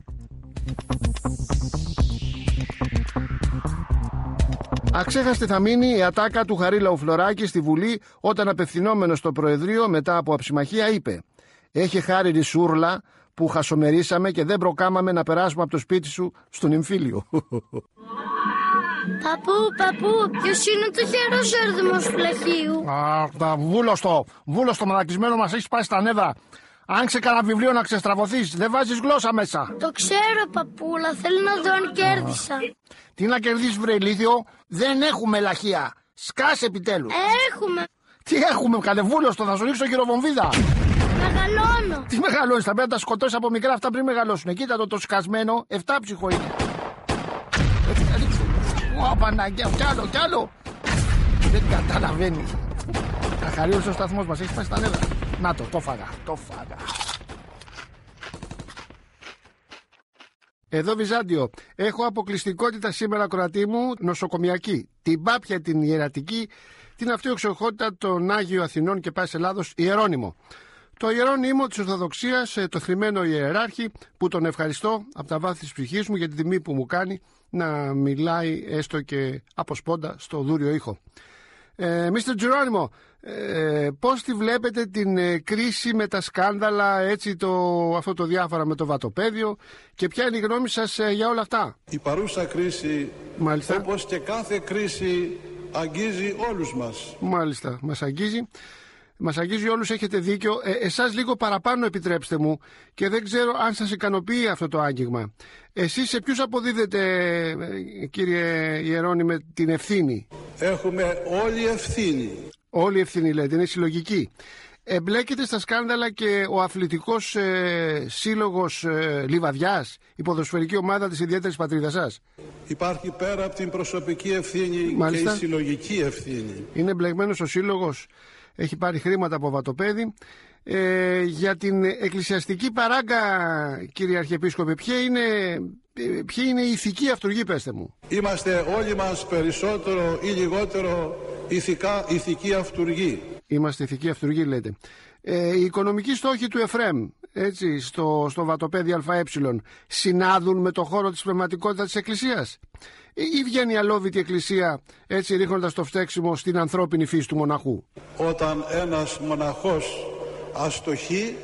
Αξέχαστη θα μείνει η ατάκα του Χαρίλαου Φλωράκη στη Βουλή, όταν απευθυνόμενος στο Προεδρείο μετά από αψιμαχία είπε: «Έχει χάρη ρησούρλα που χασομερίσαμε και δεν προκάμαμε να περάσουμε από το σπίτι σου στον εμφύλιο». Παππού, παππού, ποιος είναι το χερός έρδημος του λαχείου? Α, βούλωστο, βούλωστο μαλακισμένο, μας έχεις πάει στα νεύρα. Άνοιξε κανένα βιβλίο να ξεστραβωθείς, δεν βάζεις γλώσσα μέσα. Το ξέρω, παππούλα, θέλω να δω αν κέρδισα. Τι να κερδίσεις, βρε ηλίθιο, δεν έχουμε λαχεία. Σκάσε επιτέλους. Έχουμε. Τι έχουμε, καλεβούλωστο, θα σου ρίξω γυροβομβίδα. Μεγαλώνω. Τι μεγαλώνεις, θα πρέπει να τα σκοτώσεις από μικρά αυτά πριν μεγαλώσουν. Κοίτα το το σκασμένο, εφτάψυχο είναι. Ω, Παναγιά, κι άλλο, κι άλλο. Δεν καταλαβαίνει. Αχαρίωσε ο σταθμός μας, έχει πάει στα νεύρα. Να το, το φάγα, το φάγα. Εδώ Βυζάντιο, έχω αποκλειστικότητα σήμερα, ακροατή μου, νοσοκομιακή. Την πάπια, την ιερατική, την αυτοεξοχότητα των Άγιων Αθηνών και Πάσης Ελλάδος, Ιερώνυμο. Το ιερώνυμο της Ορθοδοξίας, το θρυμμένο ιεράρχη, που τον ευχαριστώ από τα βάθη της ψυχής μου για την τιμή που μου κάνει να μιλάει έστω και από σπόντα στο δούριο ήχο. Ε, μίστερ Τζερόνιμο, ε, πώς τη βλέπετε την ε, κρίση με τα σκάνδαλα, έτσι, το, αυτό το διάφορα με το βατοπέδιο, και ποια είναι η γνώμη σας ε, για όλα αυτά? Η παρούσα κρίση, μάλιστα, όπως και κάθε κρίση, αγγίζει όλους μας. Μάλιστα, μας αγγίζει. Μας αγγίζει όλους, έχετε δίκιο. Ε, εσάς λίγο παραπάνω επιτρέψτε μου, και δεν ξέρω αν σας ικανοποιεί αυτό το άγγιγμα. Εσείς σε ποιους αποδίδετε, κύριε Ιερώνυμε, την ευθύνη? Έχουμε όλη ευθύνη. Όλη ευθύνη λέτε, είναι συλλογική. Εμπλέκεται στα σκάνδαλα και ο αθλητικός ε, σύλλογος ε, Λιβαδιάς, η ποδοσφαιρική ομάδα της ιδιαίτερης πατρίδας σας? Υπάρχει πέρα από την προσωπική ευθύνη, μάλιστα, και η συλλογική ευθύνη. Είναι εμπλεγμένος ο σύλλογος, έχει πάρει χρήματα από βατοπέδι. Ε, για την εκκλησιαστική παράγκα, κύριε Αρχιεπίσκοπε, ποια είναι, ποια είναι η ηθική αυτούργη, πέστε μου? Είμαστε όλοι μας περισσότερο ή λιγότερο ηθικά, ηθική αυτούργη. Είμαστε ηθική αυτούργη, λέτε. Ε, οι οικονομικοί στόχοι του ΕΦΡΕΜ, έτσι, στο, στο βατοπέδι ΑΕ, συνάδουν με το χώρο της πνευματικότητας της Εκκλησίας? Ή βγαίνει η αλόβητη Εκκλησία, έτσι, ρίχνοντας το φταίξιμο στην ανθρώπινη φύση του μοναχού? Όταν ένας μοναχός αστοχεί,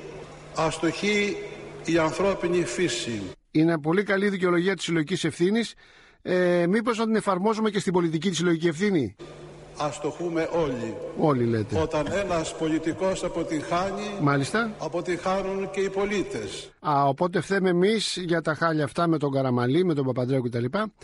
αστοχεί η ανθρώπινη φύση. Είναι πολύ καλή δικαιολογία της συλλογικής ευθύνης. Ε, μήπως να την εφαρμόζουμε και στην πολιτική τη συλλογική ευθύνη? Αστοχούμε όλοι. Όλοι, λέτε. Όταν ένας πολιτικός αποτυγχάνει, μάλιστα, αποτυγχάνουν και οι πολίτες. Α, οπότε φταίμε εμείς για τα χάλια αυτά με τον Καραμαλή, με τον Παπανδρέου κτλ.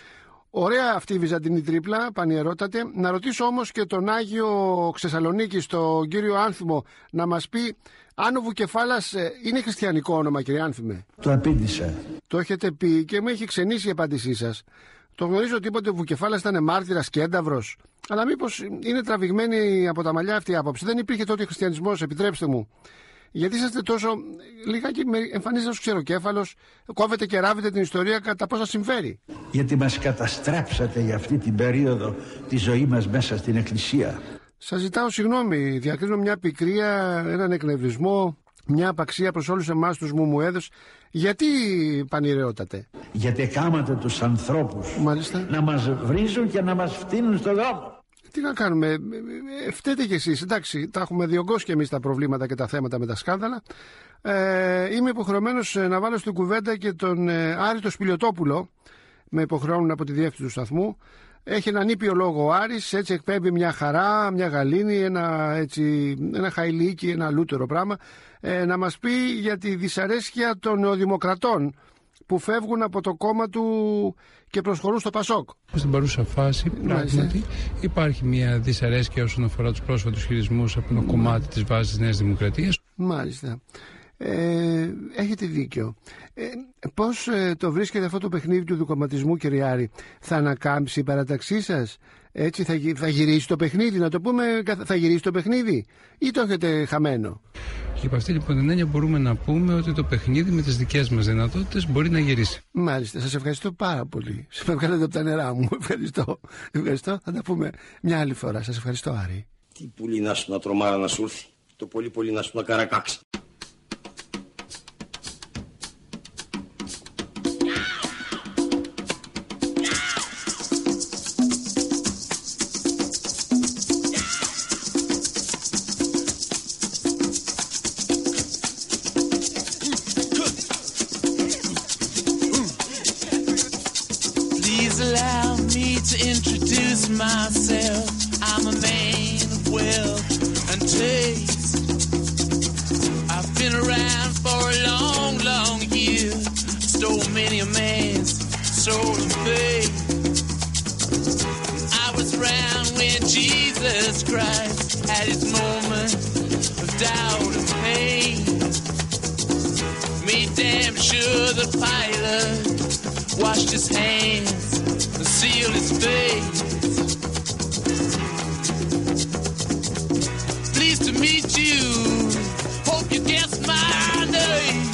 Ωραία αυτή η βυζαντινή τρίπλα, πανιερότατε. Να ρωτήσω όμως και τον Άγιο Ξεσαλονίκη, τον κύριο Άνθιμο, να μας πει αν ο Βουκεφάλας είναι χριστιανικό όνομα, κύριε Άνθιμε? Το απήντησα. Το έχετε πει και με έχει ξενήσει η απάντησή σας. Το γνωρίζω ότι είπατε ο Βουκεφάλας ήταν μάρτυρας και ένταυρος. Αλλά μήπως είναι τραβηγμένη από τα μαλλιά αυτή η άποψη? Δεν υπήρχε τότε χριστιανισμός, επιτρέψτε μου. Γιατί είσαστε τόσο, λιγάκι εμφανίζετε ως ξεροκέφαλος, κόβετε και ράβετε την ιστορία κατά πώς σας συμφέρει? Γιατί μας καταστρέψατε για αυτή την περίοδο τη ζωή μας μέσα στην Εκκλησία. Σας ζητάω συγγνώμη, διακρίνω μια πικρία, έναν εκνευρισμό, μια απαξία προς όλους εμάς τους μουμουέδες. Γιατί, πανηρεότατε? Γιατί κάματε τους ανθρώπους, μάλιστα, να μας βρίζουν και να μας φτύνουν στον δρόμο. Τι να κάνουμε, φταίτε κι εσείς, εντάξει, τα έχουμε διωγγώσει κι εμείς τα προβλήματα και τα θέματα με τα σκάνδαλα. Ε, είμαι υποχρεωμένος να βάλω στην κουβέντα και τον ε, Άρη το Σπηλιοτόπουλο, με υποχρεώνουν από τη διεύθυνση του σταθμού. Έχει έναν ήπιο λόγο ο Άρης, έτσι εκπέμπει μια χαρά, μια γαλήνη, ένα, έτσι, ένα χαϊλίκι, ένα λούτερο πράγμα, ε, να μας πει για τη δυσαρέσκεια των νεοδημοκρατών που φεύγουν από το κόμμα του και προσχωρούν στο Πασόκ. Στην παρούσα φάση, πράγματι, υπάρχει μια δυσαρέσκεια όσον αφορά τους πρόσφατους χειρισμούς από το κομμάτι της βάσης της Νέας Δημοκρατίας. Μάλιστα. Ε, έχετε δίκιο. Ε, πώς ε, το βρίσκεται αυτό το παιχνίδι του δικοματισμού, κύριε Άρη? Θα ανακάμψει η παραταξή σας? Έτσι θα, θα γυρίσει το παιχνίδι, να το πούμε, θα γυρίσει το παιχνίδι, ή το έχετε χαμένο? Και από αυτή λοιπόν την έννοια μπορούμε να πούμε ότι το παιχνίδι με τις δικές μας δυνατότητες μπορεί να γυρίσει. Μάλιστα, σας ευχαριστώ πάρα πολύ. Σας βγάλετε από τα νερά μου. Ευχαριστώ. Ευχαριστώ. Θα τα πούμε μια άλλη φορά. Σας ευχαριστώ, Άρη. Τι πουλί να σου να τρομάρα να σου έρθει. Το πολύ πολύ να σου να καρακάξα. Myself, I'm a man of wealth and taste. I've been around for a long, long year. Stole many a man's soul and faith. I was around when Jesus Christ had his moment of doubt and pain. Made damn sure the pilot washed his hands and sealed his face. To meet you, hope you guess my name.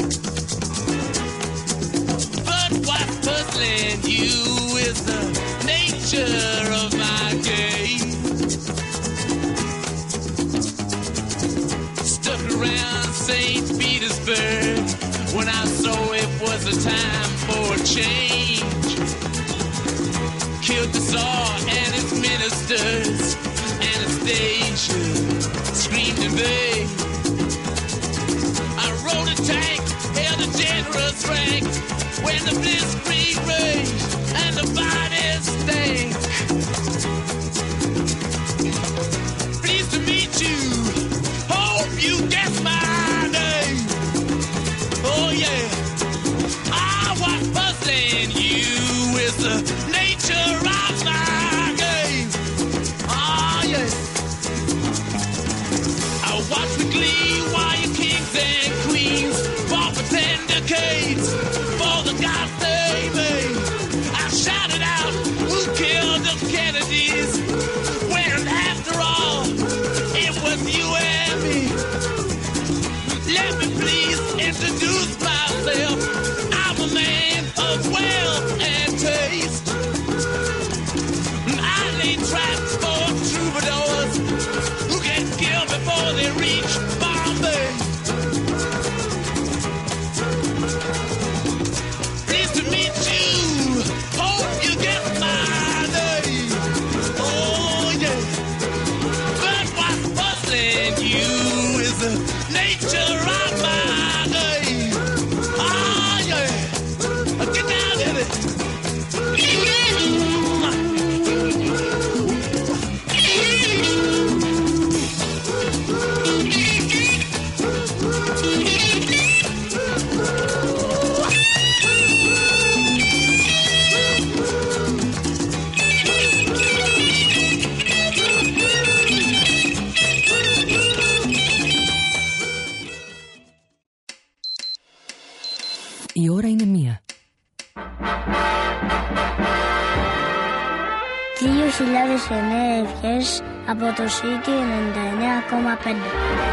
But what's puzzling you is the nature of my game. Stuck around Saint Petersburg when I saw it was a time for a change. Killed the Tsar and his ministers, Anastasia screamed in vain. I rode a tank, held a generous rank when the blitzkrieg raged and the bodies stank. Pleased to meet you, hope you guess my name. Oh yeah, I was puzzling you with the nature of my game. Oh yeah. Watch with glee while your kings and queens fought for ten decades for the gods they made. I shouted out, who killed the Kennedys? When after all, it was you and me. Let me please introduce myself. I'm a man of wealth and taste. I lay traps for troubadours who get killed before they reach Bombay. Pleased to meet you, hope you get my name. Oh yeah, but what's puzzling you is the nature of my game. Oh yeah, get down in it. Η ώρα είναι μία. δύο χιλιάδες εννέα ευχές από το City ενενήντα εννέα κόμμα πέντε.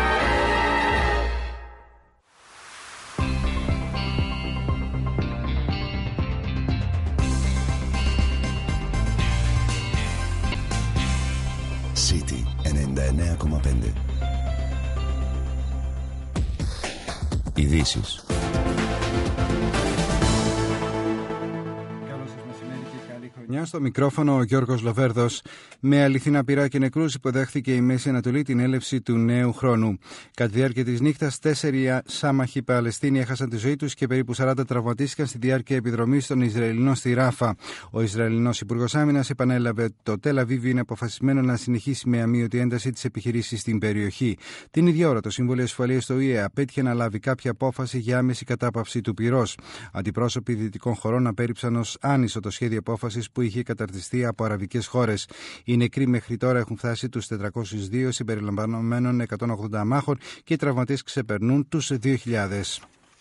City ενενήντα εννέα κόμμα πέντε. Ειδήσεις. Στο μικρόφωνο ο Γιώργος Λοβέρδος. Με αληθινά πυρά και νεκρούς υποδέχθηκε η Μέση Ανατολή την έλευση του νέου χρόνου. Κατά τη διάρκεια της νύχτας, τέσσερις άμαχοι Παλαιστίνοι έχασαν τη ζωή τους και περίπου σαράντα τραυματίστηκαν στη διάρκεια επιδρομής των Ισραηλινών στη Ράφα. Ο Ισραηλινός Υπουργός Άμυνας επανέλαβε ότι το Τελ Αβίβ είναι αποφασισμένο να συνεχίσει με αμύωτη ένταση τις επιχειρήσεις στην περιοχή. Την ίδια ώρα, το Συμβούλιο Ασφαλείας του Ο Η Ε απέτυχε να λάβει κάποια απόφαση για άμεση κατάπαυση του πυρός. Αντιπρόσωποι δυτικών χωρών απέρριψαν ως άνισο το σχέδιο απόφασης που είχε καταρτιστεί από αραβικές χώρες. Οι νεκροί μέχρι τώρα έχουν φτάσει τους τετρακόσιους δύο, συμπεριλαμβανομένων εκατόν ογδόντα αμάχων, και οι τραυματίες ξεπερνούν τους δύο χιλιάδες.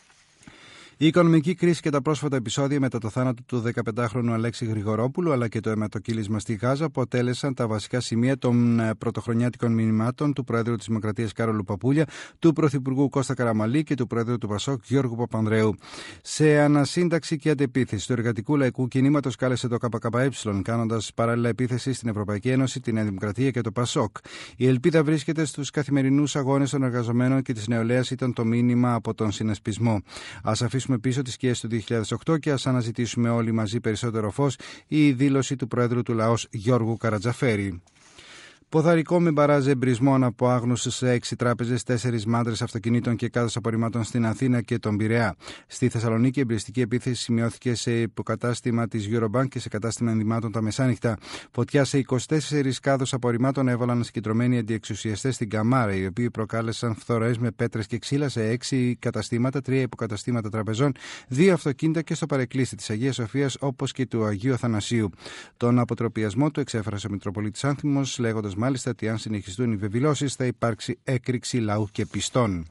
Η οικονομική κρίση και τα πρόσφατα επεισόδια μετά το θάνατο του δεκαπεντάχρονου Αλέξη Γρηγορόπουλου αλλά και το αιματοκύλισμα στη Γάζα αποτέλεσαν τα βασικά σημεία των πρωτοχρονιάτικων μηνυμάτων του Προέδρου της Δημοκρατίας Κάρολου Παπούλια, του Πρωθυπουργού Κώστα Καραμαλή και του Προέδρου του Πασόκ Γιώργου Παπανδρέου. Σε ανασύνταξη και αντεπίθεση του Εργατικού Λαϊκού Κινήματος κάλεσε το ΚΚΕ, κάνοντας παράλληλα επίθεση στην Ευρωπαϊκή Ένωση, την Νέα Δημοκρατία και το Πασόκ. Η ελπίδα βρίσκεται στους καθημερινούς αγώνες των εργαζομένων και της νεολαίας, ήταν το μήνυμα από τον συνασπισμό. Ας αφήσουμε πίσω τις σκιές του δύο χιλιάδες οκτώ και ας αναζητήσουμε όλοι μαζί περισσότερο φως, η δήλωση του Πρόεδρου του Λαός Γιώργου Καρατζαφέρη. Ποδαρικό με μπαράζ εμπρισμών από άγνωστους σε έξι τράπεζες, τέσσερις μάντρες αυτοκινήτων και κάδους απορριμμάτων στην Αθήνα και τον Πειραιά. Στη Θεσσαλονίκη, η εμπριστική επίθεση σημειώθηκε σε υποκατάστημα της Eurobank και σε κατάστημα ενδυμάτων τα μεσάνυχτα. Φωτιά σε είκοσι τέσσερις κάδους απορριμμάτων έβαλαν συγκεντρωμένοι αντιεξουσιαστές στην Καμάρα, οι οποίοι προκάλεσαν φθορές με πέτρες και ξύλα σε έξι καταστήματα, τρία υποκαταστήματα τραπεζών, δύο αυτοκίνητα και στο παρεκκλήσι της Αγίας Σοφίας όπως και του Αγίου Αθανασίου. Τον αποτροπιασμό του εξέφρασε ο Μητροπολίτης Άνθιμος, λέγοντας μάλιστα ότι αν συνεχιστούν οι βεβηλώσεις θα υπάρξει έκρηξη λαού και πιστών.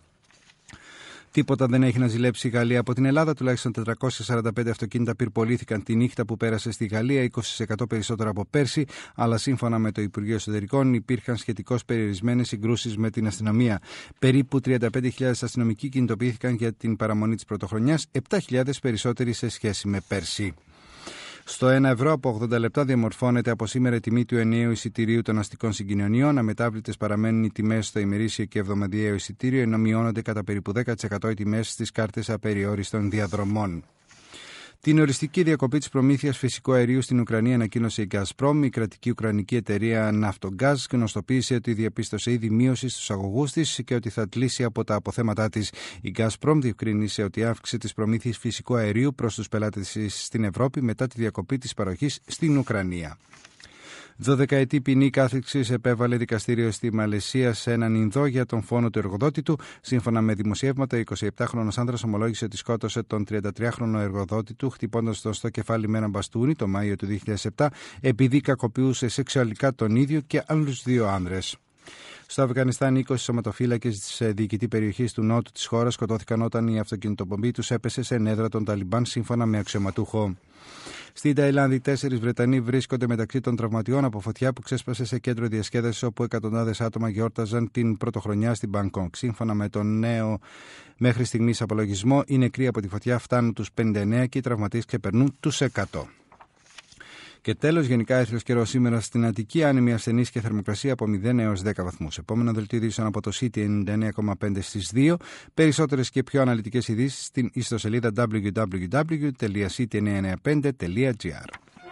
Τίποτα δεν έχει να ζηλέψει η Γαλλία από την Ελλάδα. Τουλάχιστον τετρακόσια σαράντα πέντε αυτοκίνητα πυρπολήθηκαν τη νύχτα που πέρασε στη Γαλλία, είκοσι τοις εκατό περισσότερο από πέρσι, αλλά σύμφωνα με το Υπουργείο Εσωτερικών υπήρχαν σχετικώς περιορισμένες συγκρούσεις με την αστυνομία. Περίπου τριάντα πέντε χιλιάδες αστυνομικοί κινητοποιήθηκαν για την παραμονή της πρωτοχρονιάς, επτά χιλιάδες περισσότεροι σε σχέση με πέρσι. Στο ένα ευρώ από ογδόντα λεπτά διαμορφώνεται από σήμερα η τιμή του ενιαίου εισιτηρίου των αστικών συγκοινωνιών. Αμετάβλητες παραμένουν οι τιμές στο ημερήσιο και εβδομαδιαίο εισιτήριο, ενώ μειώνονται κατά περίπου δέκα τοις εκατό οι τιμές στις κάρτες απεριόριστων διαδρομών. Την οριστική διακοπή της προμήθειας φυσικού αερίου στην Ουκρανία ανακοίνωσε η Gazprom. Η κρατική ουκρανική εταιρεία Naftogaz γνωστοποίησε ότι διαπίστωσε ήδη μείωση στους αγωγούς της και ότι θα τλήσει από τα αποθέματά της. Η Gazprom διευκρίνησε ότι αύξησε τις προμήθειες φυσικού αερίου προς τους πελάτες της στην Ευρώπη μετά τη διακοπή της παροχής στην Ουκρανία. δωδεκαετή ποινή κάθριξης επέβαλε δικαστήριο στη Μαλαισία σε έναν Ινδό για τον φόνο του εργοδότη του. Σύμφωνα με δημοσιεύματα, ο εικοσιεπτάχρονος άνδρας ομολόγησε ότι σκότωσε τον τριαντατριάχρονο εργοδότη του, χτυπώντας τον στο κεφάλι με έναν μπαστούνι το Μάιο του δύο χιλιάδες επτά, επειδή κακοποιούσε σεξουαλικά τον ίδιο και άλλους δύο άνδρες. Στο Αφγανιστάν, είκοσι σωματοφύλακες της διοικητή περιοχής του νότου της χώρας σκοτώθηκαν όταν η αυτοκινητοπομπή τους έπεσε σε νέδρα των Ταλιμπάν, σύμφωνα με αξιωματούχο. Στην Ταϊλάνδη, τέσσερις Βρετανοί βρίσκονται μεταξύ των τραυματιών από φωτιά που ξέσπασε σε κέντρο διασκέδασης όπου εκατοντάδες άτομα γιόρταζαν την πρωτοχρονιά στην Μπανκόκ. Σύμφωνα με τον νέο μέχρι στιγμής απολογισμό, οι νεκροί από τη φωτιά φτάνουν τους πενήντα εννέα και οι τραυματίες ξεπερνούν τους εκατό. Και τέλος, γενικά έθριος καιρός σήμερα στην Αττική, άνεμη ασθενής και θερμοκρασία από μηδέν έως δέκα βαθμούς. Επόμενο δελτίο ειδήσεων από το City ενενήντα εννέα κόμμα πέντε στις δύο. Περισσότερες και πιο αναλυτικές ειδήσεις στην ιστοσελίδα double-u double-u double-u τελεία city εννιακόσια ενενήντα πέντε τελεία gr.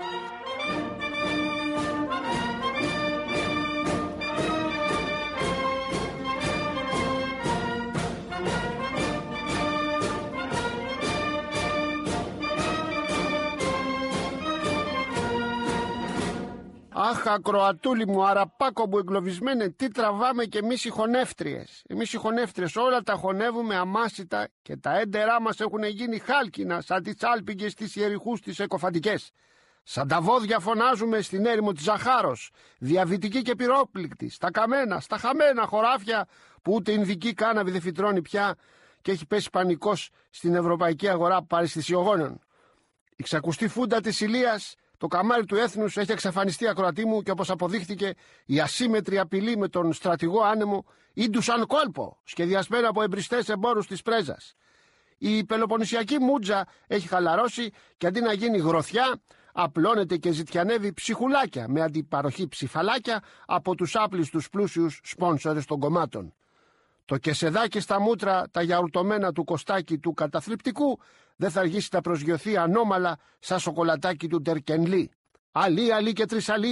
Αχ, ακροατούλη μου, αραπάκο μου εγκλωβισμένε, τι τραβάμε κι εμείς οι χωνεύτριες. Εμείς οι χωνεύτριες όλα τα χωνεύουμε αμάσιτα και τα έντερά μας έχουν γίνει χάλκινα σαν τις άλπιγγες της Ιεριχούς τις εκοφαντικές. Σαν τα βόδια φωνάζουμε στην έρημο της Ζαχάρος, διαβητική και πυρόπληκτη, στα καμένα, στα χαμένα χωράφια που ούτε Ινδική κάναβη δεν φυτρώνει πια και έχει πέσει πανικός στην ευρωπαϊκή αγορά παραισθησιογόνων. Η ξακουστή φούντα της Ηλίας, το καμάρι του έθνους, έχει εξαφανιστεί, ακροατή μου, και όπως αποδείχτηκε η ασύμετρη απειλή με τον στρατηγό άνεμο ίντουσαν κόλπο, σχεδιασμένα από εμπριστές εμπόρους της πρέζας. Η πελοποννησιακή μούτζα έχει χαλαρώσει και αντί να γίνει γροθιά, απλώνεται και ζητιανεύει ψυχουλάκια με αντιπαροχή ψηφαλάκια από τους άπλιστους πλούσιους σπόνσορες των κομμάτων. Το κεσεδάκι στα μούτρα, τα γιαουρτωμένα του κοστάκι του καταθλιπτικού, δεν θα αργήσει να προσγειωθεί ανώμαλα σαν σοκολατάκι του Τερκενλί. Αλή, αλή και τρισαλή,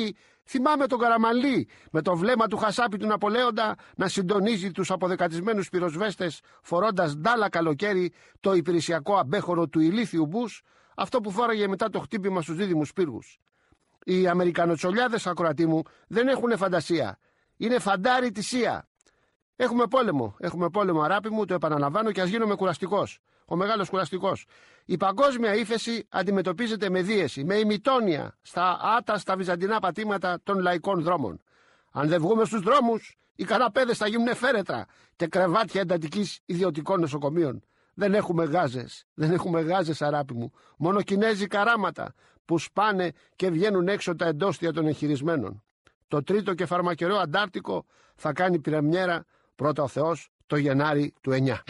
Θυμάμαι τον Καραμανλή με το βλέμμα του χασάπι του Ναπολέοντα να συντονίζει τους αποδεκατισμένους πυροσβέστες φορώντας ντάλα καλοκαίρι το υπηρεσιακό αμπέχωρο του ηλίθιου Μπούς, αυτό που φόραγε μετά το χτύπημα στους δίδυμους πύργους. Οι Αμερικανοτσολιάδες, ακροατή μου, δεν έχουν φαντασία. Είναι φαντάρι τυσία. Έχουμε πόλεμο, έχουμε πόλεμο, αράπη μου, το επαναλαμβάνω και ας γίνομαι κουραστικός. Ο μεγάλος κουραστικός. Η παγκόσμια ύφεση αντιμετωπίζεται με δίεση, με ημιτόνια στα άταστα βυζαντινά πατήματα των λαϊκών δρόμων. Αν δεν βγούμε στους δρόμους, οι καναπέδες θα γίνουν φέρετρα και κρεβάτια εντατικής ιδιωτικών νοσοκομείων. Δεν έχουμε γάζες, δεν έχουμε γάζες, αράπη μου. Μόνο κινέζικα ράματα που σπάνε και βγαίνουν έξω τα εντόστια των εγχειρισμένων. Το τρίτο και φαρμακερό Αντάρτικο θα κάνει πρεμιέρα, πρώτα ο Θεός, το Γενάρη του εννιά.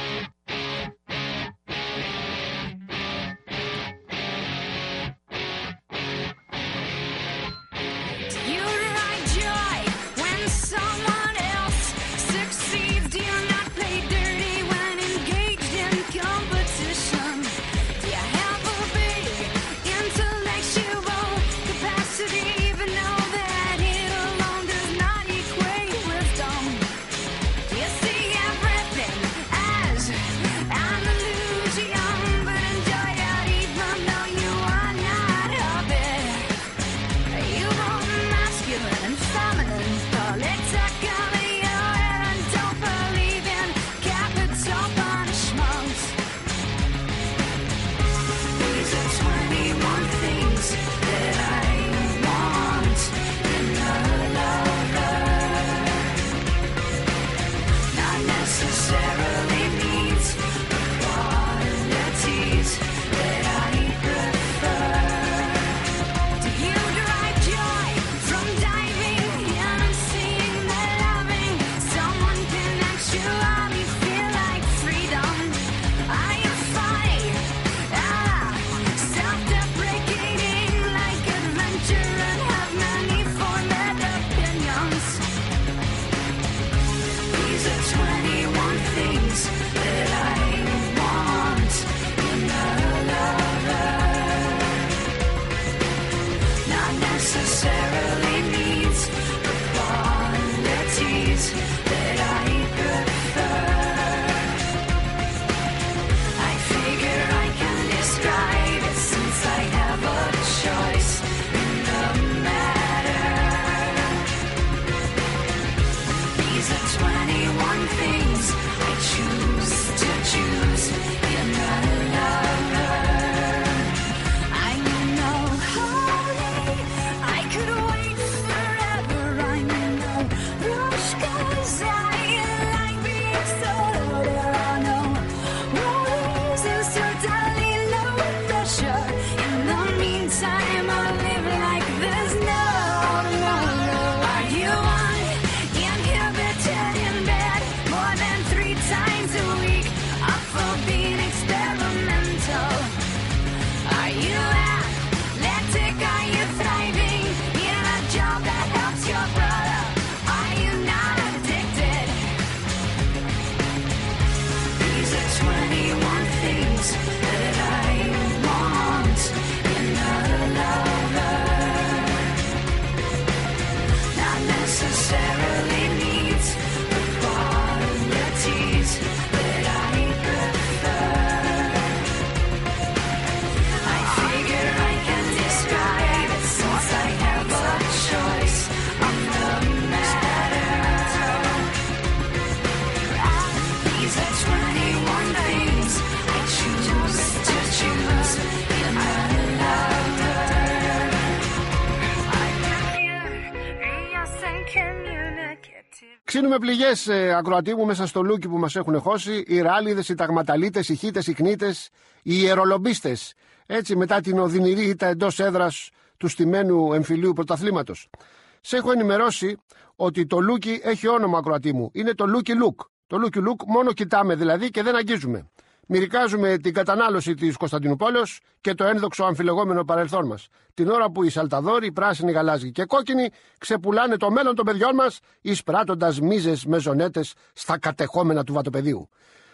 Ξύνουμε πληγές, ε, ακροατή μου, μέσα στο λούκι που μας έχουν χώσει, οι ράλιδες, οι ταγματαλίτες, οι χίτες, οι κνίτες, οι ιερολομπίστες. Έτσι, μετά την οδυνηρή ήττα εντός έδρας του στημένου εμφυλίου πρωταθλήματος. Σε έχω ενημερώσει ότι το λούκι έχει όνομα, ακροατή μου. Είναι το Λούκι Λουκ. Το Λούκι Λουκ μόνο κοιτάμε δηλαδή και δεν αγγίζουμε. Μυρικάζουμε την κατανάλωση της Κωνσταντινούπολεως και το ένδοξο αμφιλεγόμενο παρελθόν μας. Την ώρα που οι σαλταδόροι, πράσινοι, γαλάζιοι και κόκκινοι ξεπουλάνε το μέλλον των παιδιών μας, εισπράττοντας μίζες μεζονέτες στα κατεχόμενα του βατοπεδίου.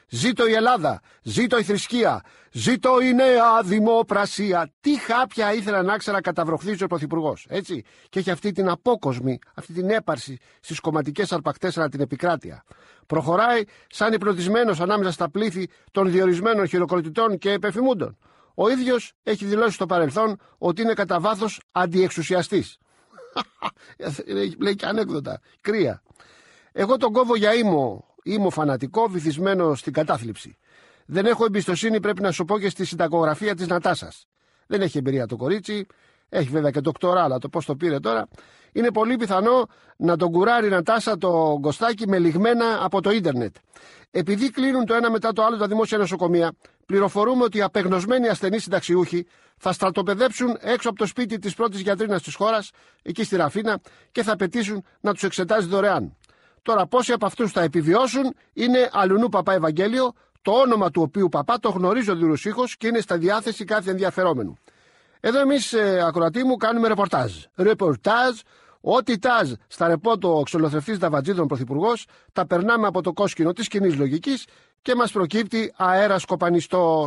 Ζήτω η Ελλάδα, ζήτω η θρησκεία, ζήτω η νέα δημοπρασία. Τι χάπια ήθελα να ξέρα καταβροχθήσει ο Πρωθυπουργός, έτσι. Και έχει αυτή την απόκοσμη, αυτή την έπαρση στις κομματικές αρπακτές ανά την επικράτεια. Προχωράει σαν υπνοτισμένος ανάμεσα στα πλήθη των διορισμένων χειροκροτητών και επεφημούντων. Ο ίδιος έχει δηλώσει στο παρελθόν ότι είναι κατά βάθος αντιεξουσιαστής. Λέει και ανέκδοτα, κρύα. Εγώ τον κόβω για ήμο, ήμο φανατικό, βυθισμένο στην κατάθλιψη. Δεν έχω εμπιστοσύνη, πρέπει να σου πω, και στη συνταγογραφία της Νατάσας. Δεν έχει εμπειρία το κορίτσι, έχει βέβαια και ντοκτορά, αλλά το πώς το πήρε τώρα. Είναι πολύ πιθανό να τον κουράρει η Νατάσα το γκοστάκι με λιγμένα από το ίντερνετ. Επειδή κλείνουν το ένα μετά το άλλο τα δημόσια νοσοκομεία, πληροφορούμε ότι οι απεγνωσμένοι ασθενείς συνταξιούχοι θα στρατοπεδέψουν έξω από το σπίτι της πρώτης γιατρίνας της χώρας, εκεί στη Ραφίνα, και θα απαιτήσουν να τους εξετάζει δωρεάν. Τώρα, πόσοι από αυτούς θα επιβιώσουν είναι αλουνού παπά Ευαγγέλιο, το όνομα του οποίου παπά το γνωρίζω διουρουσίχος και είναι στα διάθεση κάθε ενδιαφερόμενου. Εδώ εμείς, ε, ακροατή μου, κάνουμε ρεπορτάζ. Ρεπορτάζ, ό,τι τάζ στα ρεπότο ο ξολοθρευτής Νταβατζίδων πρωθυπουργός, τα περνάμε από το κόσκινο της κοινής λογικής και μας προκύπτει αέρας κοπανιστός.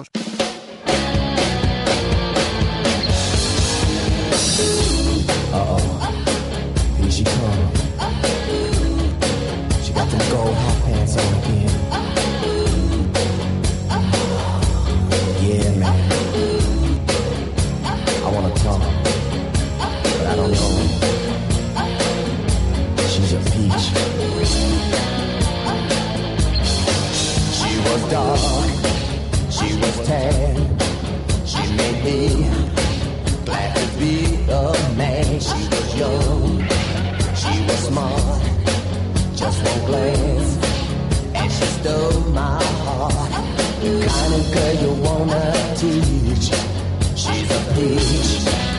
Dark, she was tan, she made me glad to be a man. She was young, she was smart, just one glance, and she stole my heart. The kind of girl you wanna teach, she's a peach.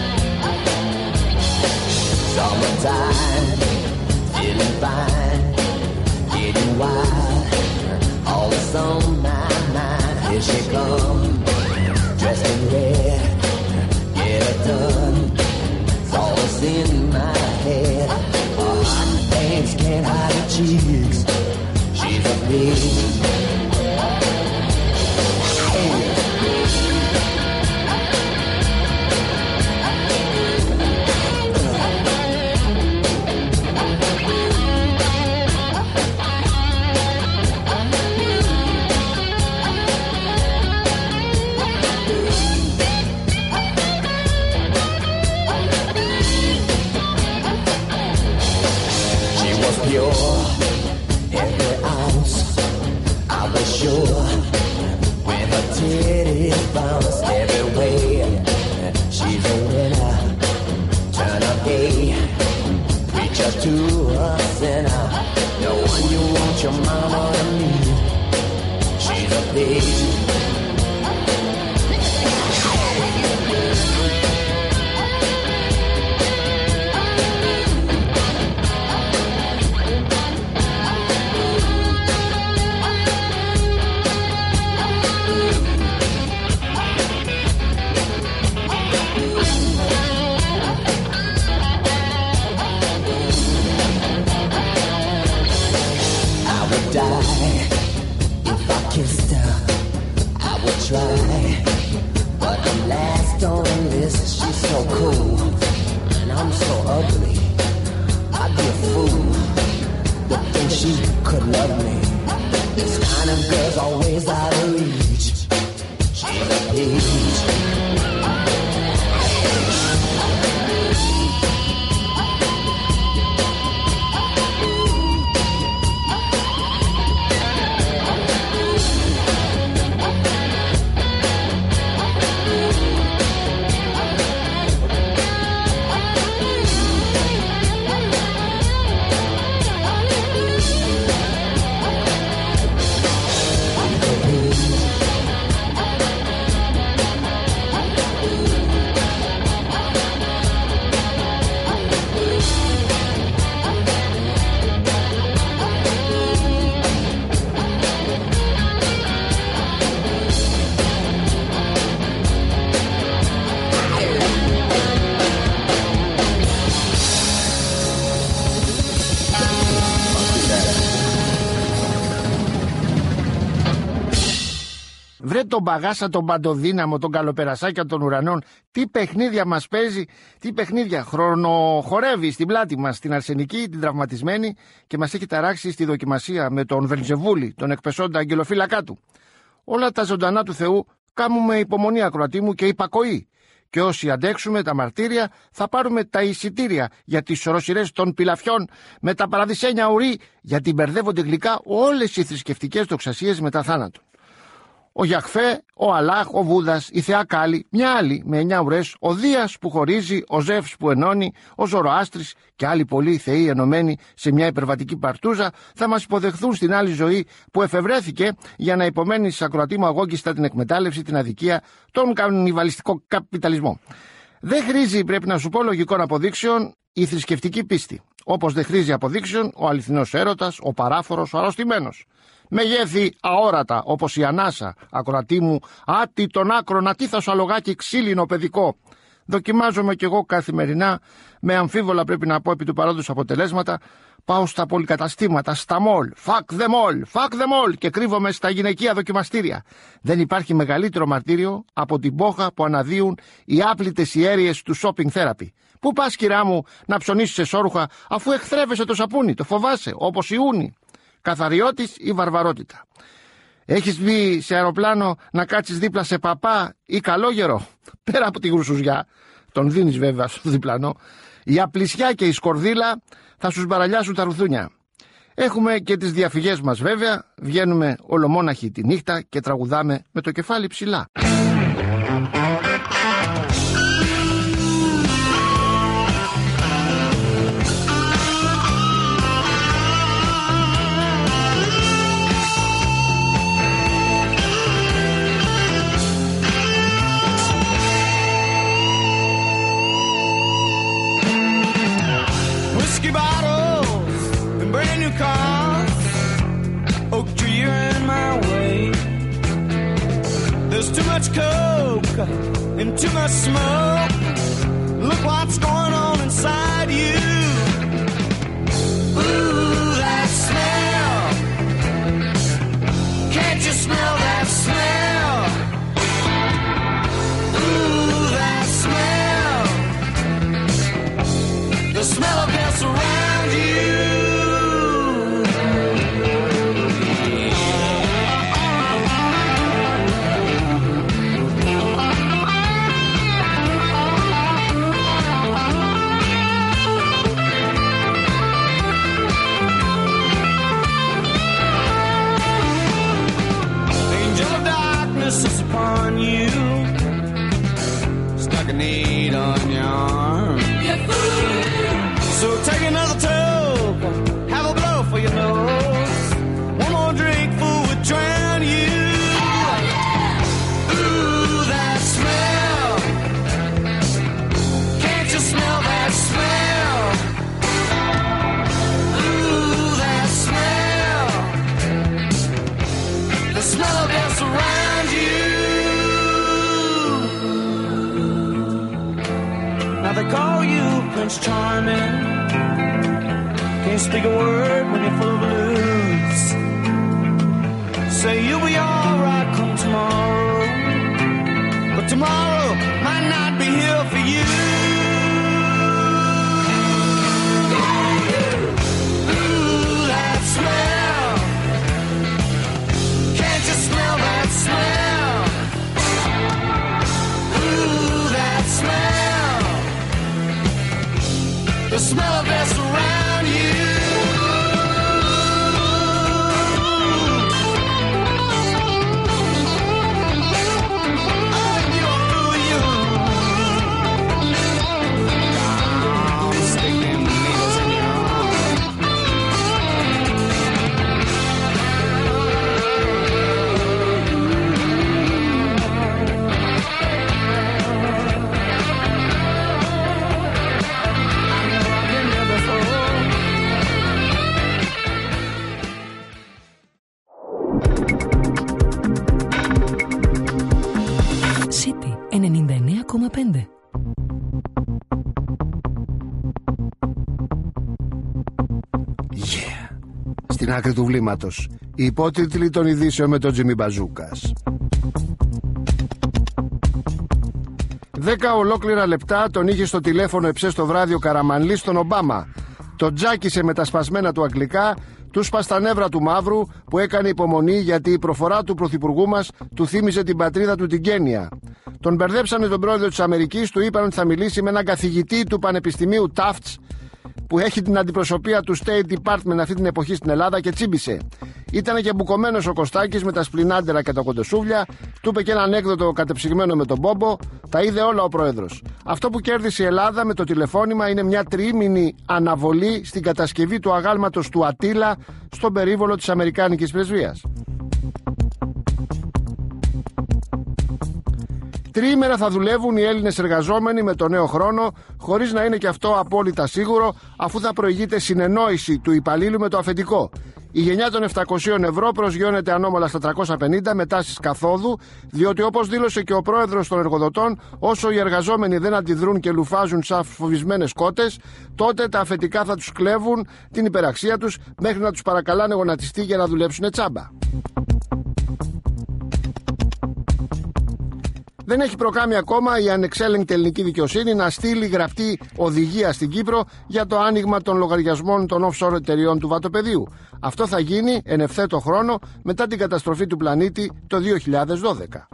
Summertime, feeling fine, getting wild. All is on my mind. Here she comes, dressed in red. Get her done, it's all that's in my head. Her hot pants can't hide her cheeks. She's a bitch. Every ounce, I was sure, when her titties bounce everywhere. She's a winner, turn her gay, preach her to a sinner. No one you want your mama to meet. She's a bitch. Βρε τον Μπαγάσα, τον Παντοδύναμο, τον Καλοπερασάκια των ουρανών. Τι παιχνίδια μας παίζει, τι παιχνίδια. Χρονοχορεύει στην πλάτη μας την αρσενική, την τραυματισμένη και μας έχει ταράξει στη δοκιμασία με τον Βελζεβούλη, τον εκπεσόντα αγγελοφύλακά του. Όλα τα ζωντανά του Θεού κάμουμε υπομονή, ακροατή μου, και υπακοή. Και όσοι αντέξουμε τα μαρτύρια θα πάρουμε τα εισιτήρια για τις οροσειρές των πιλαφιών με τα παραδεισένια ουρή, γιατί μπερδεύονται γλυκά όλες οι θρησκευτικές δοξασίες μετά θάνατον. Ο Γιαχφέ, ο Αλάχ, ο Βούδας, η Θεά Κάλλη, μια άλλη με εννιά ουρές, ο Δίας που χωρίζει, ο Ζεύς που ενώνει, ο Ζωροάστρης και άλλοι πολλοί θεοί ενωμένοι σε μια υπερβατική παρτούζα θα μας υποδεχθούν στην άλλη ζωή που εφευρέθηκε για να υπομένει στις ακροατή μου αγώγιστα την εκμετάλλευση, την αδικία, τον κανιβαλιστικό καπιταλισμό. Δεν χρήζει, πρέπει να σου πω, λογικών αποδείξεων η θρησκευτική πίστη. Όπως δεν χρήζει αποδείξεων ο αληθινός έρωτας, ο παράφορος, ο αρρωστημένος. Μεγέθη αόρατα, όπως η ανάσα, ακροατή μου, άτι των άκρων ατίθασο αλογάκι ξύλινο παιδικό. Δοκιμάζομαι κι εγώ καθημερινά, με αμφίβολα πρέπει να πω επί του παρόντος αποτελέσματα, πάω στα πολυκαταστήματα, στα μολ, fuck them all, fuck them all και κρύβομαι στα γυναικεία δοκιμαστήρια. Δεν υπάρχει μεγαλύτερο μαρτύριο από την πόχα που αναδύουν οι άπλητες ιέρειες του shopping therapy. Πού πας, κυρά μου, να ψωνίσεις εσώρουχα αφού εχθρεύεσαι το σαπούνι, το φοβάσαι, όπως η ούνη. Καθαριώτης ή βαρβαρότητα. Έχεις μπει σε αεροπλάνο να κάτσεις δίπλα σε παπά ή καλόγερο? Πέρα από τη γρουσουζιά, τον δίνεις βέβαια στο διπλανό, η απλησιά και η σκορδίλα θα σου μπαραλιάσουν τα ρουθούνια. Έχουμε και τις διαφυγές μας βέβαια, βγαίνουμε ολομόναχοι τη νύχτα και τραγουδάμε με το κεφάλι ψηλά. Whiskey bottles and brand new cars. Oak tree, you're in my way. There's too much coke and too much smoke. Look what's going on inside you. Ooh, that smell. Can't you smell that smell? Ooh, that smell. The smell of death around you. Angel of darkness is upon you. Stuck a need on your arm. You fool. So take another toke, have a blow for your nose. One more drink, fool, would drown you. Ooh, that smell. Can't you smell that smell? Ooh, that smell. The smell of death around you. Now they call you Prince Charming. Can't speak a word when you're full of blues. Say you'll be alright come tomorrow, but tomorrow might not be here for you. Ooh, that smell. Can't you smell that smell? Ooh, that smell. The smell of death around you. ενενήντα εννέα κόμμα πέντε. Yeah. Στην άκρη του βλήματος, οι υπότιτλοι των ειδήσεων με τον Τζιμι Μπαζούκας. Δέκα ολόκληρα λεπτά τον είχε στο τηλέφωνο εψέ στο βράδυ ο Καραμανλής στον Ομπάμα. Τον τζάκισε με τα σπασμένα του αγγλικά, του σπας τα νεύρα του μαύρου που έκανε υπομονή γιατί η προφορά του πρωθυπουργού μας του θύμιζε την πατρίδα του την Κένια. Τον μπερδέψανε τον πρόεδρο της Αμερικής, του είπαν ότι θα μιλήσει με έναν καθηγητή του Πανεπιστημίου Tufts που έχει την αντιπροσωπεία του State Department αυτή την εποχή στην Ελλάδα και τσίμπησε. Ήταν και μπουκωμένος ο Κωστάκης με τα σπλινάντερα και τα κοντοσούβλια, του είπε και ένα ανέκδοτο κατεψυγμένο με τον Μπόμπο, τα είδε όλα ο πρόεδρος. Αυτό που κέρδισε η Ελλάδα με το τηλεφώνημα είναι μια τριήμηνη αναβολή στην κατασκευή του αγάλματος του Ατήλα στον περίβολο της Αμερικάνικης Πρεσβείας. Τριήμερα θα δουλεύουν οι Έλληνες εργαζόμενοι με το νέο χρόνο, χωρίς να είναι και αυτό απόλυτα σίγουρο, αφού θα προηγείται συνεννόηση του υπαλλήλου με το αφεντικό. Η γενιά των επτακόσια ευρώ προσγειώνεται ανώμαλα στα τριακόσια πενήντα με τάσεις καθόδου, διότι όπως δήλωσε και ο πρόεδρος των εργοδοτών, όσο οι εργαζόμενοι δεν αντιδρούν και λουφάζουν σαν φοβισμένες κότες, τότε τα αφεντικά θα τους κλέβουν την υπεραξία τους μέχρι να τους παρακαλάνε γονατιστή για να δουλέψουν τσάμπα. Δεν έχει προκάμει ακόμα η ανεξέλεγκτη ελληνική δικαιοσύνη να στείλει γραπτή οδηγία στην Κύπρο για το άνοιγμα των λογαριασμών των offshore εταιριών του βατοπεδίου. Αυτό θα γίνει εν ευθέτω χρόνο μετά την καταστροφή του πλανήτη το δύο χιλιάδες δώδεκα.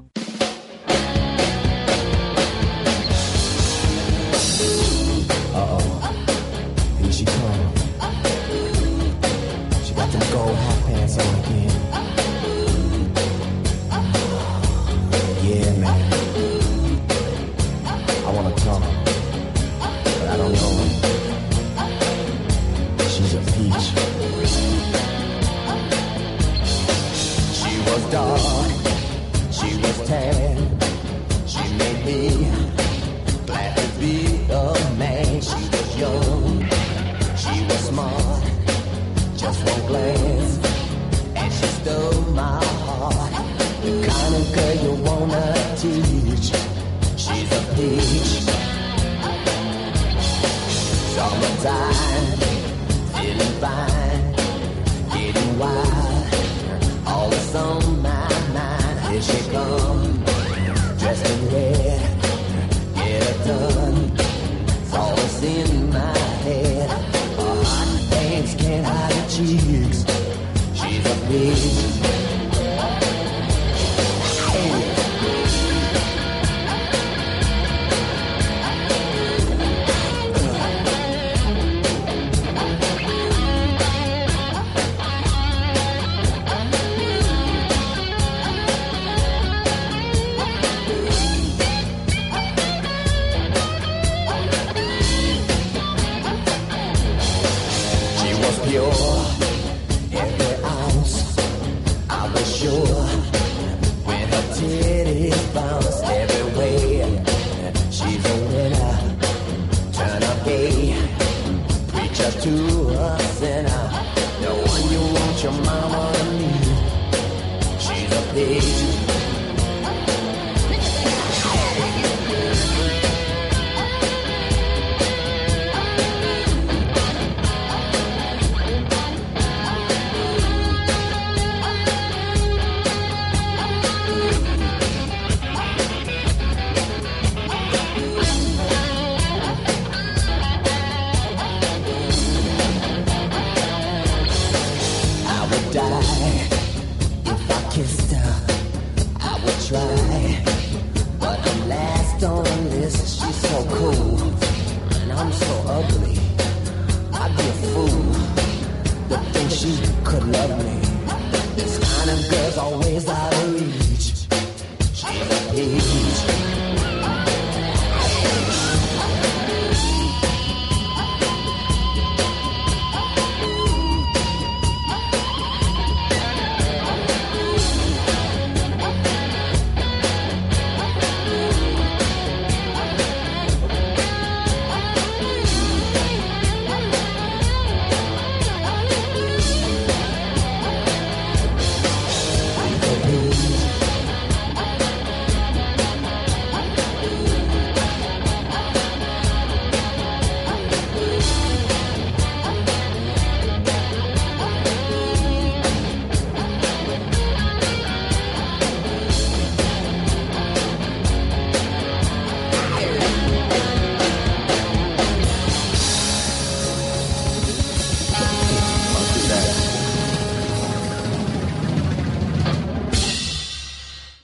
Dark, she was tan, she made me glad to be a man. She was young, she was smart, just one glance, and she stole my heart. The kind of girl you wanna teach, she's a peach. Summertime, feeling fine, getting wild, all the sun. Here she come, dressed in red, get her done, it's all that's in my head. Her hot hands can't hide her cheeks, she's a bitch.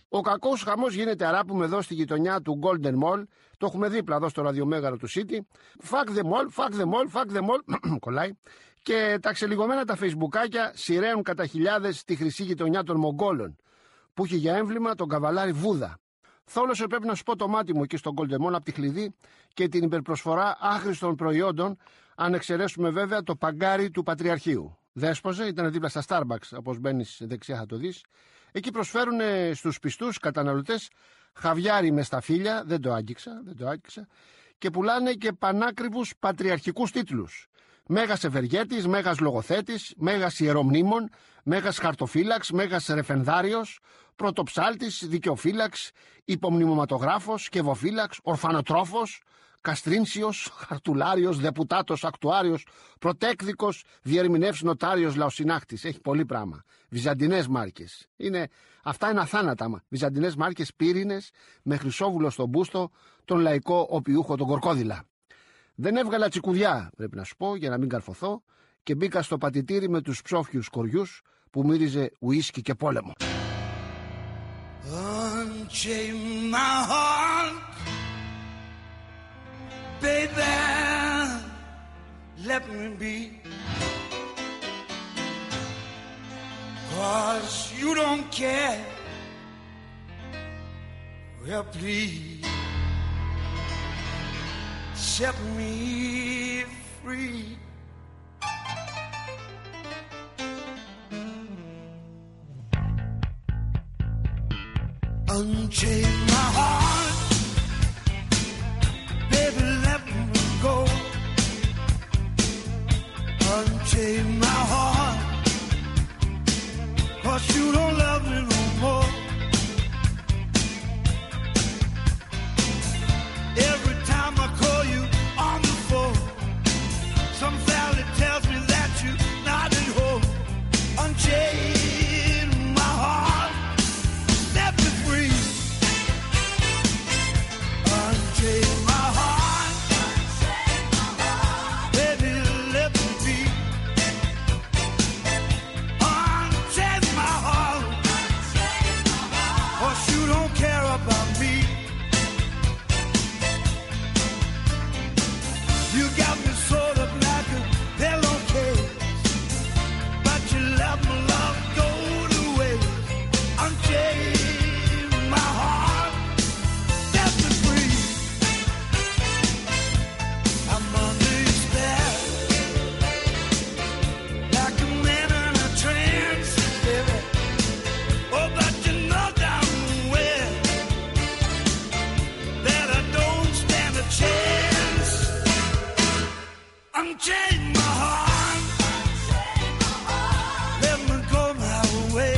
Ο κακός χαμός γίνεται, αράπουμε εδώ στη γειτονιά του Golden Mall. Το έχουμε δίπλα εδώ στο ραδιομέγαρο του City. Fuck the mall, fuck the mall, fuck the mall. Κολλάει. Και τα ξελιγωμένα τα φεϊσμπουκάκια σειραίουν κατά χιλιάδες στη χρυσή γειτονιά των Μογγόλων, που έχει για έμβλημα τον καβαλάρι Βούδα. Θόλωσε, πρέπει να σου πω το μάτι μου εκεί στον Golden Mall από τη Χλειδί και την υπερπροσφορά άχρηστων προϊόντων, αν εξαιρέσουμε βέβαια το παγκάρι του Πατριαρχείου. Δέσποζε, ήταν δίπλα στα Starbucks, όπως μπαίνεις δεξιά θα το δεις. Εκεί προσφέρουν στους πιστούς καταναλωτές χαβιάρι με σταφύλια, δεν το άγγιξα, δεν το άγγιξα, και πουλάνε και πανάκριβους πατριαρχικούς τίτλους. Μέγας Ευεργέτης, Μέγας Λογοθέτης, Μέγας Ιερομνήμων, Μέγας Χαρτοφύλαξ, Μέγας Ρεφενδάριος, Πρωτοψάλτης, Δικαιοφύλαξ, Υπομνημοματογράφος, Κεβοφύλαξ, Ορφανοτρόφος, Καστρίνσιος, Χαρτουλάριος, Δεπουτάτος, Ακτουάριος, Πρωτέκδικος, Διερμηνεύς Νοτάριος, Λαοσυνάχτης. Έχει πολύ πράγμα. Βυζαντινές μάρκες. Είναι, αυτά είναι αθάνατα. Βυζαντινές μάρκες, πύρινες, με χρυσόβουλο στον μπούστο, τον λαϊκό οπιούχο, τον Κορκόδηλα. Δεν έβγαλα τσικουδιά, πρέπει να σου πω, για να μην καρφωθώ, και μπήκα στο πατητήρι με τους ψόφιους κοριούς που μύριζε ουίσκι και πόλεμο. Unchain my heart, baby, let me be, 'cause you don't care, well please, set me free. Unchain my heart, baby, let me go. Unchain my heart, 'cause you don't love me no more. Every time I call you on the phone, some valley tells me that you're not at home. Unchain my heart, set me free. Unchain my heart, baby, let me be. Unchain my heart, 'cause you don't care about me. You got me sort of like a pillowcase, but you let my love go to waste. Unchain my heart, set me free. I'm under your spell, like a man in a trance, baby. Oh, but you know damn well that I don't stand a chance. Unchain my heart, let me go my way.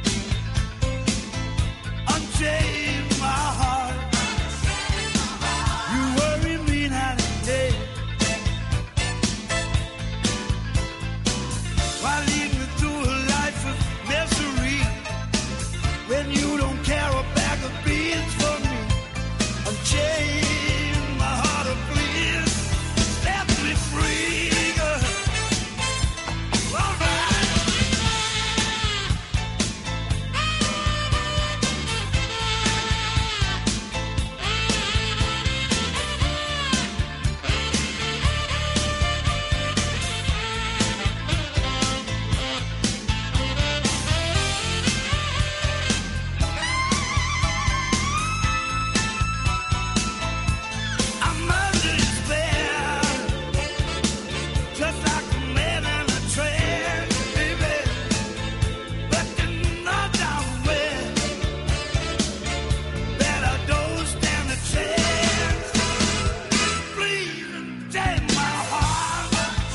Unchain my heart, you worry me night and day. Why lead me through a life of misery when you don't care a bag of beans for me? Unchain my heart, oh please, set me free, girl. All right. I'm under your spell, just like a man in a trance, baby. But you know damn well that I don't stand a chance. Please take my heart,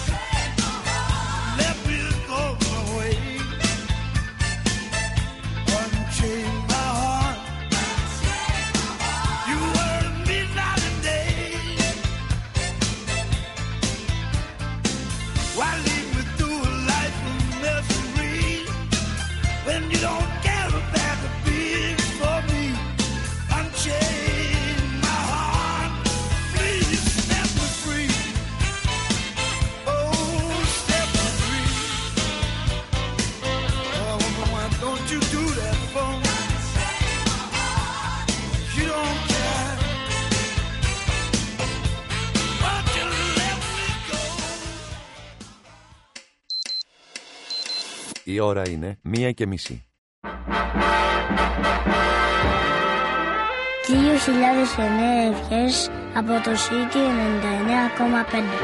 let me go my way. Unchain my heart, you worry me night and day. Why lead me through a life of misery when you don't care a bag of beans for me? Unchain my heart, please set me free. Oh, set me free. Oh, why don't you do that for me? Η ώρα είναι μία και μισή. δύο χιλιάδες εννέα ευχές από το City ενενήντα εννέα κόμμα πέντε.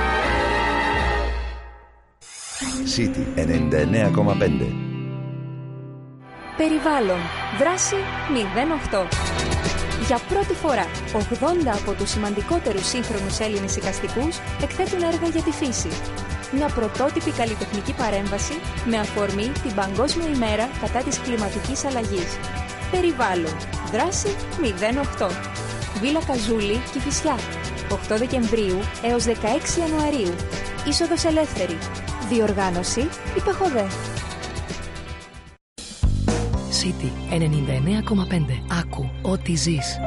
City ενενήντα εννέα κόμμα πέντε. Περιβάλλον. Δράση μηδέν οκτώ. Για πρώτη φορά, ογδόντα από τους σημαντικότερους σύγχρονους Έλληνες εικαστικούς εκθέτουν έργα για τη φύση. Μια πρωτότυπη καλλιτεχνική παρέμβαση με αφορμή την Παγκόσμια ημέρα κατά της κλιματικής αλλαγής. Περιβάλλον. Δράση μηδέν οκτώ. Βίλα Καζούλη, Κηφισιά. οκτώ Δεκεμβρίου έως δεκαέξι Ιανουαρίου. Είσοδος ελεύθερη. Διοργάνωση Υπεχοδέ. City ενενήντα εννέα κόμμα πέντε. Άκου ό,τι ζεις.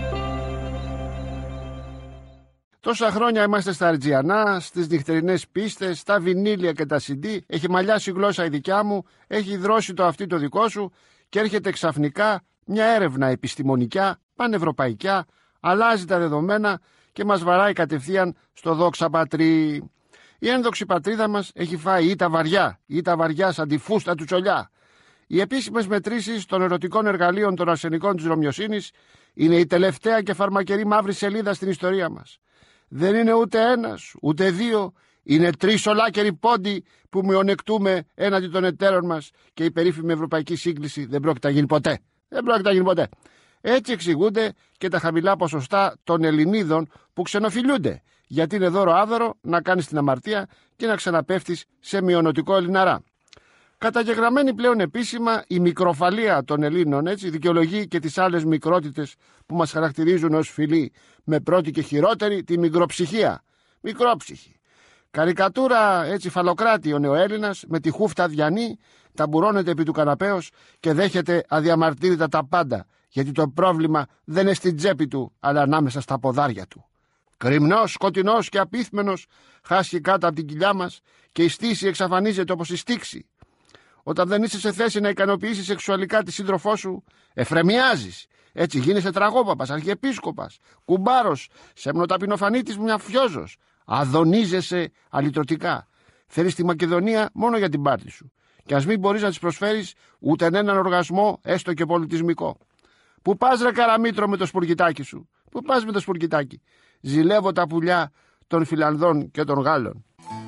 Τόσα χρόνια είμαστε στα Αριτζιανά, στις νυχτερινές πίστες, στα βινίλια και τα σι ντι. Έχει μαλλιάσει η γλώσσα η δικιά μου, έχει δρώσει το αυτί το δικό σου και έρχεται ξαφνικά μια έρευνα επιστημονικιά, πανευρωπαϊκιά, αλλάζει τα δεδομένα και μας βαράει κατευθείαν στο δόξα πατρί. Η ένδοξη πατρίδα μας έχει φάει ή τα βαριά ή τα βαριά σαν τη φούστα του τσολιά. Οι επίσημες μετρήσεις των ερωτικών εργαλείων των αρσενικών της Ρωμιοσύνης είναι η τελευταία και φαρμακερή μαύρη σελίδα στην ιστορία μας. Δεν είναι ούτε ένας, ούτε δύο, είναι τρεις ολάκεροι πόντοι που μειονεκτούμε έναντι των εταίρων μας και η περίφημη ευρωπαϊκή σύγκληση δεν πρόκειται να γίνει ποτέ. Δεν πρόκειται να γίνει ποτέ. Έτσι εξηγούνται και τα χαμηλά ποσοστά των Ελληνίδων που ξενοφιλούνται, γιατί είναι δώρο-άδωρο να κάνεις την αμαρτία και να ξαναπέφτεις σε μειονοτικό Ελληναρά. Καταγεγραμμένη πλέον επίσημα η μικροφαλία των Ελλήνων, έτσι, δικαιολογεί και τις άλλες μικρότητες που μας χαρακτηρίζουν ως φιλοί, με πρώτη και χειρότερη τη μικροψυχία. Μικρόψυχη. Καρικατούρα, έτσι, φαλοκράτη ο νεοέλληνας, με τη χούφτα διανή, ταμπουρώνεται επί του καναπέως και δέχεται αδιαμαρτύρητα τα πάντα, γιατί το πρόβλημα δεν είναι στην τσέπη του, αλλά ανάμεσα στα ποδάρια του. Κρυμνός, σκοτεινός και απίθμενος, χάσει κάτω από την κοιλιά μας και η στήση εξαφανίζεται όπως η στίξη. Όταν δεν είσαι σε θέση να ικανοποιήσεις σεξουαλικά τη σύντροφό σου, εφρεμιάζεις. Έτσι γίνεσαι τραγόπαπας, αρχιεπίσκοπας, κουμπάρος, σεμνοταπεινοφανίτης μια φιόζος. Αδονίζεσαι αλυτρωτικά. Θέλεις τη Μακεδονία μόνο για την πάρτι σου. Και ας μην μπορείς να της προσφέρεις ούτε έναν οργασμό, έστω και πολιτισμικό. Πού πας ρε Καραμήτρο με το σπουργητάκι σου? Πού πας με το σπουργητάκι? Ζηλεύω τα πουλιά των Φιλανδών και των Γάλλων.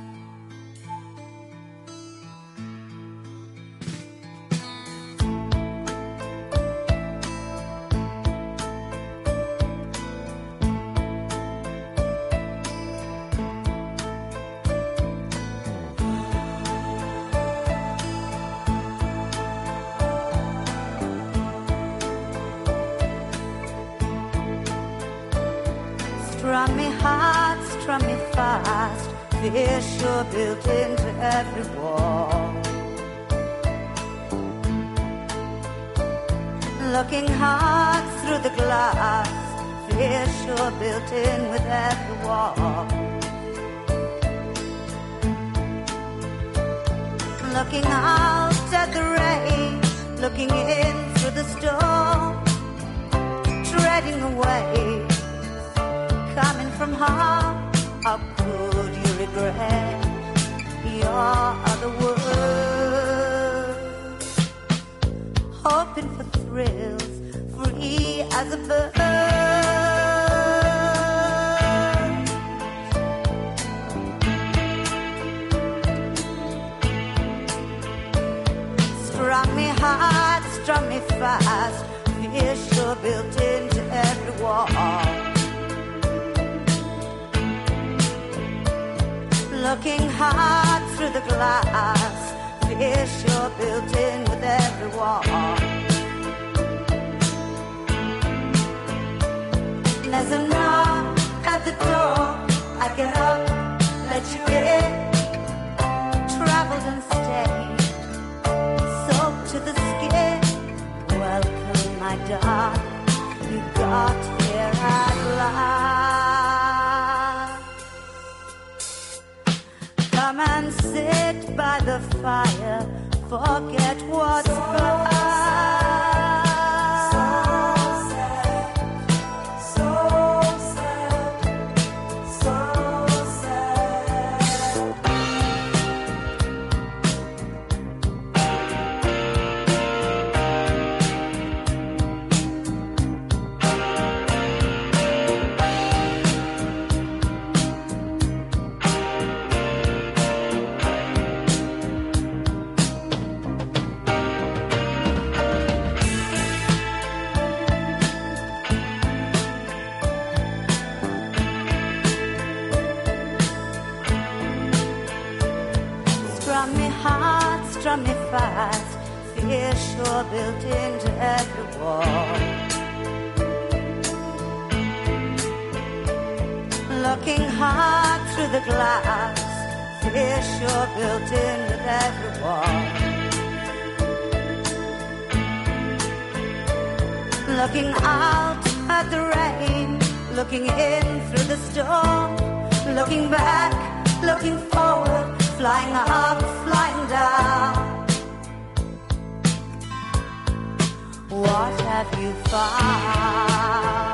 Strum me hard, strum me fast, fear sure built into every wall. Looking hard through the glass, fear sure built in with every wall. Looking out at the rain, looking in through the storm, treading away. Coming from harm, how could you regret your other words? Hoping for thrills, free as a bird. Strum me hard, strum me fast, fear sure built into every wall. Looking hard through the glass, fear sure built in with every wall. There's a knock at the door, I get up, let you in. Traveled and stayed, soaked to the skin. Welcome, my darling, you got here at last. Come and sit by the fire, forget what's past. fast. Fear sure built into every wall. Looking hard through the glass, fear sure built into every wall. Looking out at the rain, looking in through the storm, looking back, looking forward, flying up, flying down. What have you found?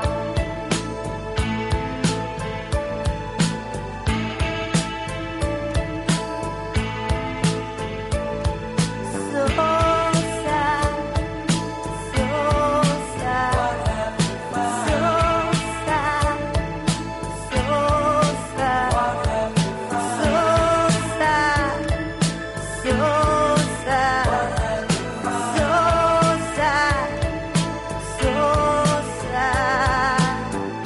So sad, so sad, so sad, so sad, so sad, so sad, so sad, so sad.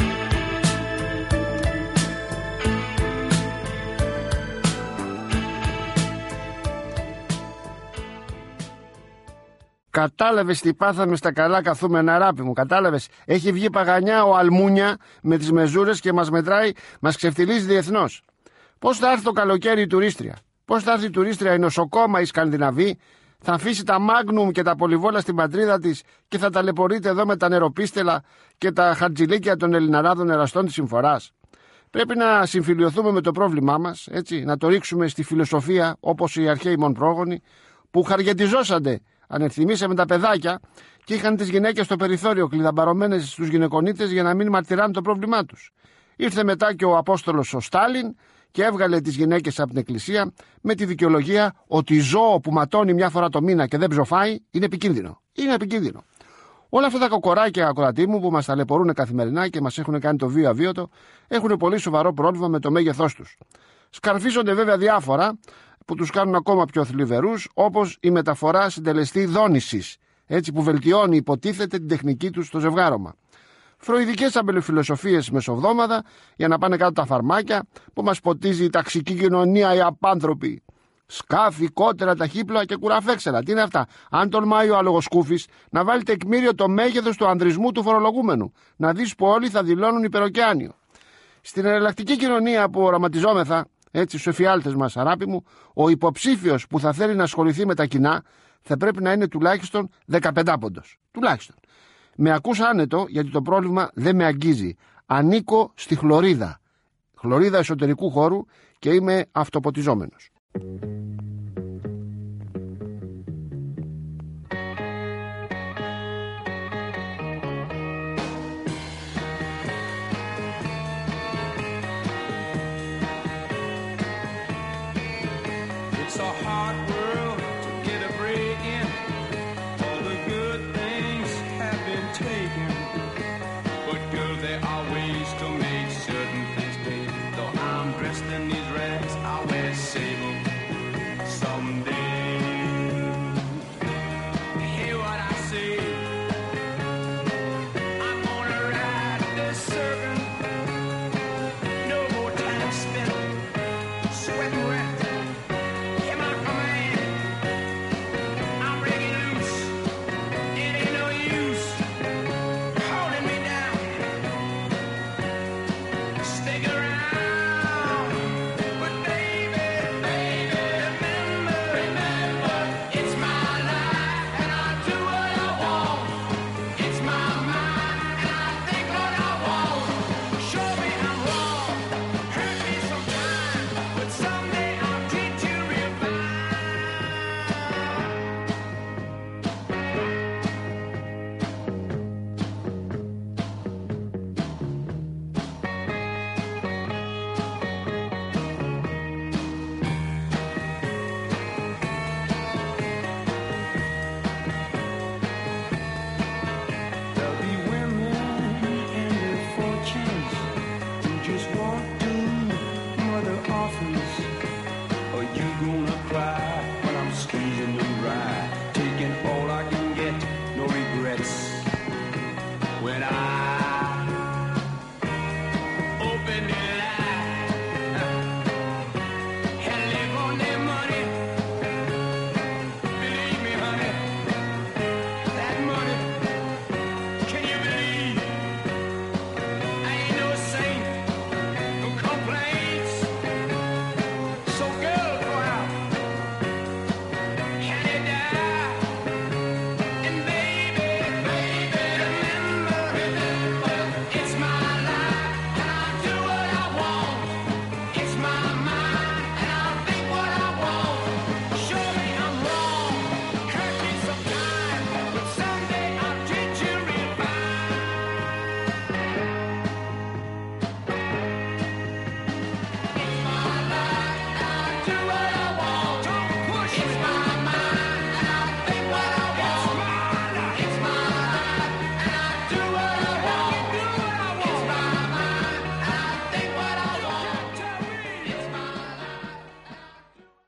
Κατάλαβες τι πάθαμε στα καλά καθούμενα, αγάπη μου, κατάλαβες. Έχει βγει παγανιά ο Αλμούνια με τις μεζούρες και μας μετράει, μας ξεφτιλίζει διεθνώς. Πώς θα έρθει το καλοκαίρι η τουρίστρια, πώς θα έρθει η τουρίστρια η νοσοκόμα η Σκανδιναβή, θα αφήσει τα Μάγνουμ και τα πολυβόλα στην πατρίδα της και θα ταλαιπωρείται εδώ με τα νεροπίστελα και τα χαρτζηλίκια των Ελληναράδων εραστών της συμφοράς. Πρέπει να συμφιλιωθούμε με το πρόβλημά μας, έτσι, να το ρίξουμε στη φιλοσοφία όπως οι αρχαίοι μον πρόγονοι που χαργεντιζόσανται. Ανερθυμίσαμε τα παιδάκια και είχαν τις γυναίκες στο περιθώριο κλειδαμπαρωμένες στους γυναικονίτες για να μην μαρτυράνε το πρόβλημά τους. Ήρθε μετά και ο Απόστολος ο Στάλιν και έβγαλε τις γυναίκες από την εκκλησία με τη δικαιολογία ότι ζώο που ματώνει μια φορά το μήνα και δεν ψοφάει είναι επικίνδυνο. Είναι επικίνδυνο. Όλα αυτά τα κοκοράκια, ακροατή μου, που μας ταλαιπωρούν καθημερινά και μας έχουν κάνει το βίο αβίωτο, έχουν πολύ σοβαρό πρόβλημα με το μέγεθός τους. Σκαρφίζονται βέβαια διάφορα που τους κάνουν ακόμα πιο θλιβερούς, όπως η μεταφορά συντελεστή δόνησης, έτσι, που βελτιώνει υποτίθεται την τεχνική τους στο ζευγάρωμα. Φροηδικές αμπελοφιλοσοφίες μεσοβδόμαδα για να πάνε κάτω τα φαρμάκια που μας ποτίζει η ταξική κοινωνία, οι απάνθρωποι. Σκάφη, κότερα, ταχύπλοα και κουραφέξερα. Τι είναι αυτά? Αν τολμάει ο αλογοσκούφης να βάλει τεκμήριο το μέγεθος του ανδρισμού του φορολογούμενου, να δεις που όλοι θα δηλώνουν υπεροκεάνιο. Στην εναλλακτική κοινωνία που οραματιζόμεθα, έτσι, στους εφιάλτες μας, αγάπη μου, ο υποψήφιος που θα θέλει να ασχοληθεί με τα κοινά θα πρέπει να είναι τουλάχιστον δεκαπεντάποντος. Τουλάχιστον. Με ακούς άνετο γιατί το πρόβλημα δεν με αγγίζει. Ανήκω στη χλωρίδα. Χλωρίδα εσωτερικού χώρου και είμαι αυτοποτιζόμενος. It's a hard world to get a break in. All the good things have been taken. But girl, there are ways to make certain things pay. Though I'm dressed in these rags, I wear sable.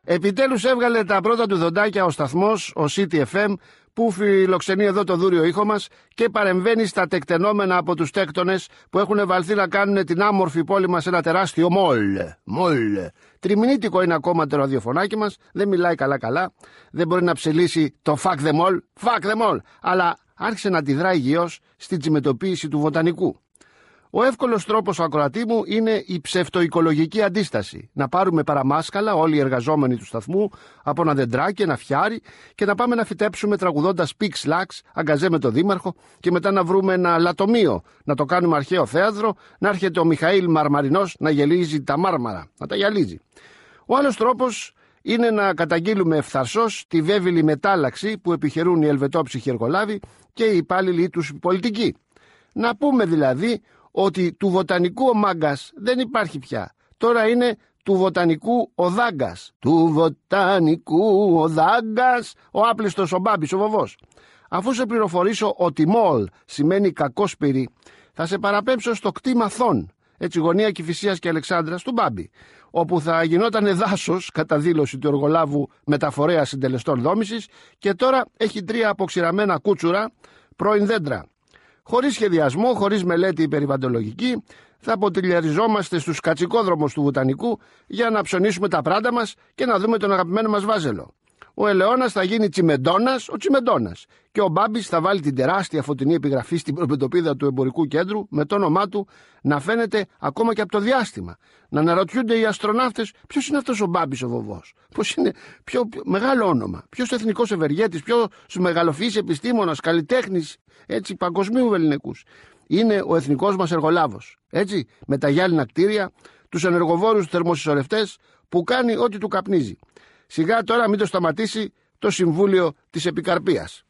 Επιτέλους έβγαλε τα πρώτα του δοντάκια ο σταθμός, ο City εφ εμ, που φιλοξενεί εδώ το δούριο ήχο μας και παρεμβαίνει στα τεκτενόμενα από τους τέκτονες που έχουν βαλθεί να κάνουν την άμορφη πόλη μας ένα τεράστιο μολ. Μολ. Τριμηνίτικο είναι ακόμα το ραδιοφωνάκι μας, δεν μιλάει καλά-καλά, δεν μπορεί να ψελίσει το fuck the mall, fuck the mall, αλλά άρχισε να αντιδράει υγιώς στην τσιμετοποίηση του βοτανικού. Ο εύκολος τρόπος, ακροατή μου, είναι η ψευτοοικολογική αντίσταση. Να πάρουμε παραμάσκαλα όλοι οι εργαζόμενοι του σταθμού από ένα δεντράκι, ένα φιάρι και να πάμε να φυτέψουμε τραγουδώντας Πίξ Λάξ, αγκαζέ με το δήμαρχο και μετά να βρούμε ένα λατομείο, να το κάνουμε αρχαίο θέατρο, να έρχεται ο Μιχαήλ Μαρμαρινός να γελίζει τα μάρμαρα, να τα γυαλίζει. Ο άλλος τρόπος είναι να καταγγείλουμε ευθαρσώς τη βέβηλη μετάλλαξη που επιχειρούν οι ελβετόψυχοι εργολάβοι και οι υπάλληλοι τους πολιτικοί. Να πούμε δηλαδή ότι του βοτανικού ο μάγκας δεν υπάρχει πια. Τώρα είναι του βοτανικού ο δάγκας. Του βοτανικού ο δάγκας, ο άπλιστος, ο Μπάμπης, ο βοβός. Αφού σε πληροφορήσω ότι μόλ σημαίνει κακόσπυρη, θα σε παραπέμψω στο κτήμα Θων, έτσι γωνία Κηφισίας και Αλεξάνδρας του Μπάμπη, όπου θα γινόταν δάσος κατά δήλωση του εργολάβου μεταφορέα συντελεστών δόμησης και τώρα έχει τρία αποξηραμένα κούτσουρα πρώην δέντρα. Χωρίς σχεδιασμό, χωρίς μελέτη περιβαλλοντολογική, θα αποτυλιαριζόμαστε στους κατσικόδρομους του βοτανικού για να ψωνίσουμε τα πράντα μας και να δούμε τον αγαπημένο μας Βάζελο. Ο Ελαιώνας θα γίνει Τσιμεντώνας, ο Τσιμεντώνας. Και ο Μπάμπης θα βάλει την τεράστια φωτεινή επιγραφή στην προπετωπίδα του εμπορικού κέντρου με το όνομά του να φαίνεται ακόμα και από το διάστημα. Να αναρωτιούνται οι αστροναύτες ποιος είναι αυτός ο Μπάμπης ο βοβός. Πώς είναι, ποιο, ποιο μεγάλο όνομα. Ποιος εθνικός ευεργέτης, ποιος μεγαλοφυής επιστήμονας, καλλιτέχνης, έτσι παγκοσμίου ελληνικούς. Είναι ο εθνικός μας εργολάβος. Έτσι, με τα γυάλινα κτίρια, τους ενεργοβόρους θερμοσυσσωρευτές που κάνει ό,τι του καπνίζει. Σιγά τώρα μην το σταματήσει το Συμβούλιο της Επικαρπίας.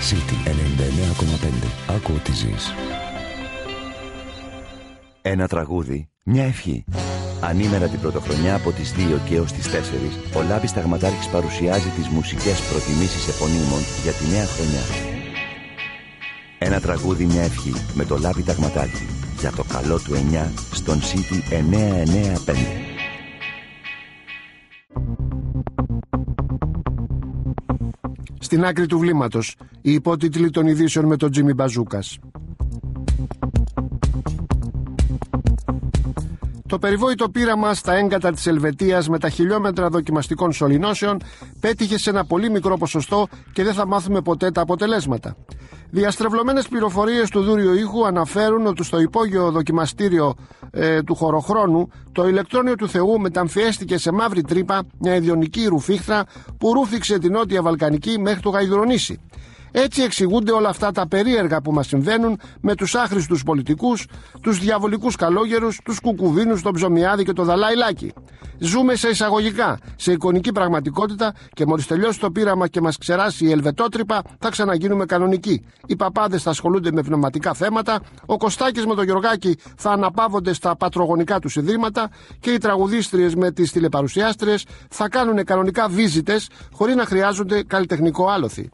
City ενενήντα εννέα κόμμα πέντε. Άκου ότι ζεις. Ένα τραγούδι, μια ευχή. Ανήμερα την πρωτοχρονιά από τις δύο και έως τις τέσσερις, ο Λάμπης Ταγματάρχης παρουσιάζει τις μουσικές προτιμήσεις επωνύμων για τη νέα χρονιά. Ένα τραγούδι, μια ευχή με το Λάμπη Ταγματάρχη για το καλό του εννιά στον City εννιακόσια ενενήντα πέντε. Στην άκρη του βλήματος, οι υπότιτλοι των ειδήσεων με τον Τζίμι Μπαζούκας. Το περιβόητο πείραμα στα έγκατα της Ελβετίας με τα χιλιόμετρα δοκιμαστικών σωληνώσεων πέτυχε σε ένα πολύ μικρό ποσοστό και δεν θα μάθουμε ποτέ τα αποτελέσματα. Διαστρεβλωμένες πληροφορίες του δούριου ήχου αναφέρουν ότι στο υπόγειο δοκιμαστήριο ε, του χωροχρόνου το ηλεκτρόνιο του Θεού μεταμφιέστηκε σε μαύρη τρύπα, μια ιδιονική ρουφίχθρα που ρούφηξε την Νότια Βαλκανική μέχρι το Γαϊδουρονήσι. Έτσι εξηγούνται όλα αυτά τα περίεργα που μας συμβαίνουν με τους άχρηστους πολιτικούς, τους διαβολικούς καλόγερους, τους κουκουβίνους, τον Ψωμιάδη και τον Δαλάιλάκη. Ζούμε σε εισαγωγικά, σε εικονική πραγματικότητα και μόλις τελειώσει το πείραμα και μας ξεράσει η ελβετότρυπα θα ξαναγίνουμε κανονικοί. Οι παπάδες θα ασχολούνται με πνευματικά θέματα, ο Κωστάκης με τον Γιωργάκη θα αναπαύονται στα πατρογονικά τους ιδρύματα και οι τραγουδίστριες με τις τηλεπαρουσιάστριες θα κάνουν κανονικά βίζιτες χωρίς να χρειάζονται καλλιτεχνικό άλοθη.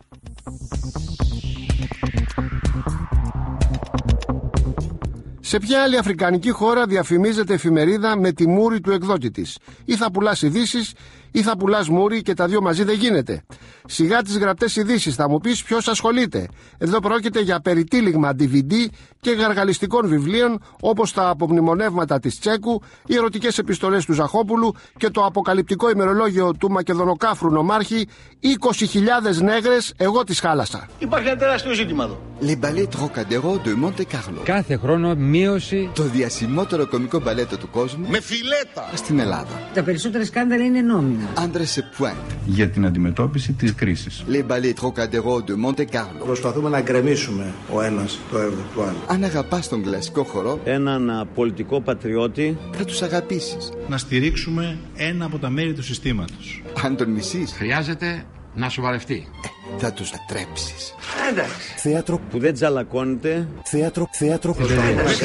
Σε ποια άλλη αφρικανική χώρα διαφημίζεται εφημερίδα με τη μούρη του εκδότη της? Ή θα πουλάς ειδήσεις ή θα πουλάς μούρη και τα δύο μαζί δεν γίνεται. Σιγά τις γραπτές ειδήσεις, θα μου πεις ποιος ασχολείται. Εδώ πρόκειται για περιτύλιγμα ντι βι ντι και γαργαλιστικών βιβλίων όπως τα απομνημονεύματα της Τσέκου, οι ερωτικές επιστολές του Ζαχόπουλου και το αποκαλυπτικό ημερολόγιο του Μακεδονοκάφρου Νομάρχη. είκοσι χιλιάδες νέγρες, εγώ τις χάλασα. Υπάρχει ένα τεράστιο ζήτημα εδώ. Les ballets Trocadéro de Monte Carlo. Κάθε χρόνο μείωση. Το διασημότερο κομικό μπαλέτο του κόσμου. Με φιλέτα. Στην Ελλάδα. Τα περισσότερα σκάνδαλα είναι νόμιμα. Άντρες σε pointe. Για την αντιμετώπιση της κρίσης. Les ballets Trocadéro de Monte Carlo. Προσπαθούμε να γκρεμίσουμε ο ένας το έργο του άλλου. Αν αγαπάς τον κλασικό χορό, έναν πολιτικό πατριώτη, θα τους αγαπήσεις. Να στηρίξουμε ένα από τα μέρη του συστήματος. Αν τον μισείς, χρειάζεται να σοβαρευτεί. Ε, θα τους ατρέψεις. Εντάξει. Θέατρο που δεν τζαλακώνεται. Θέατρο, θέατρο που δεν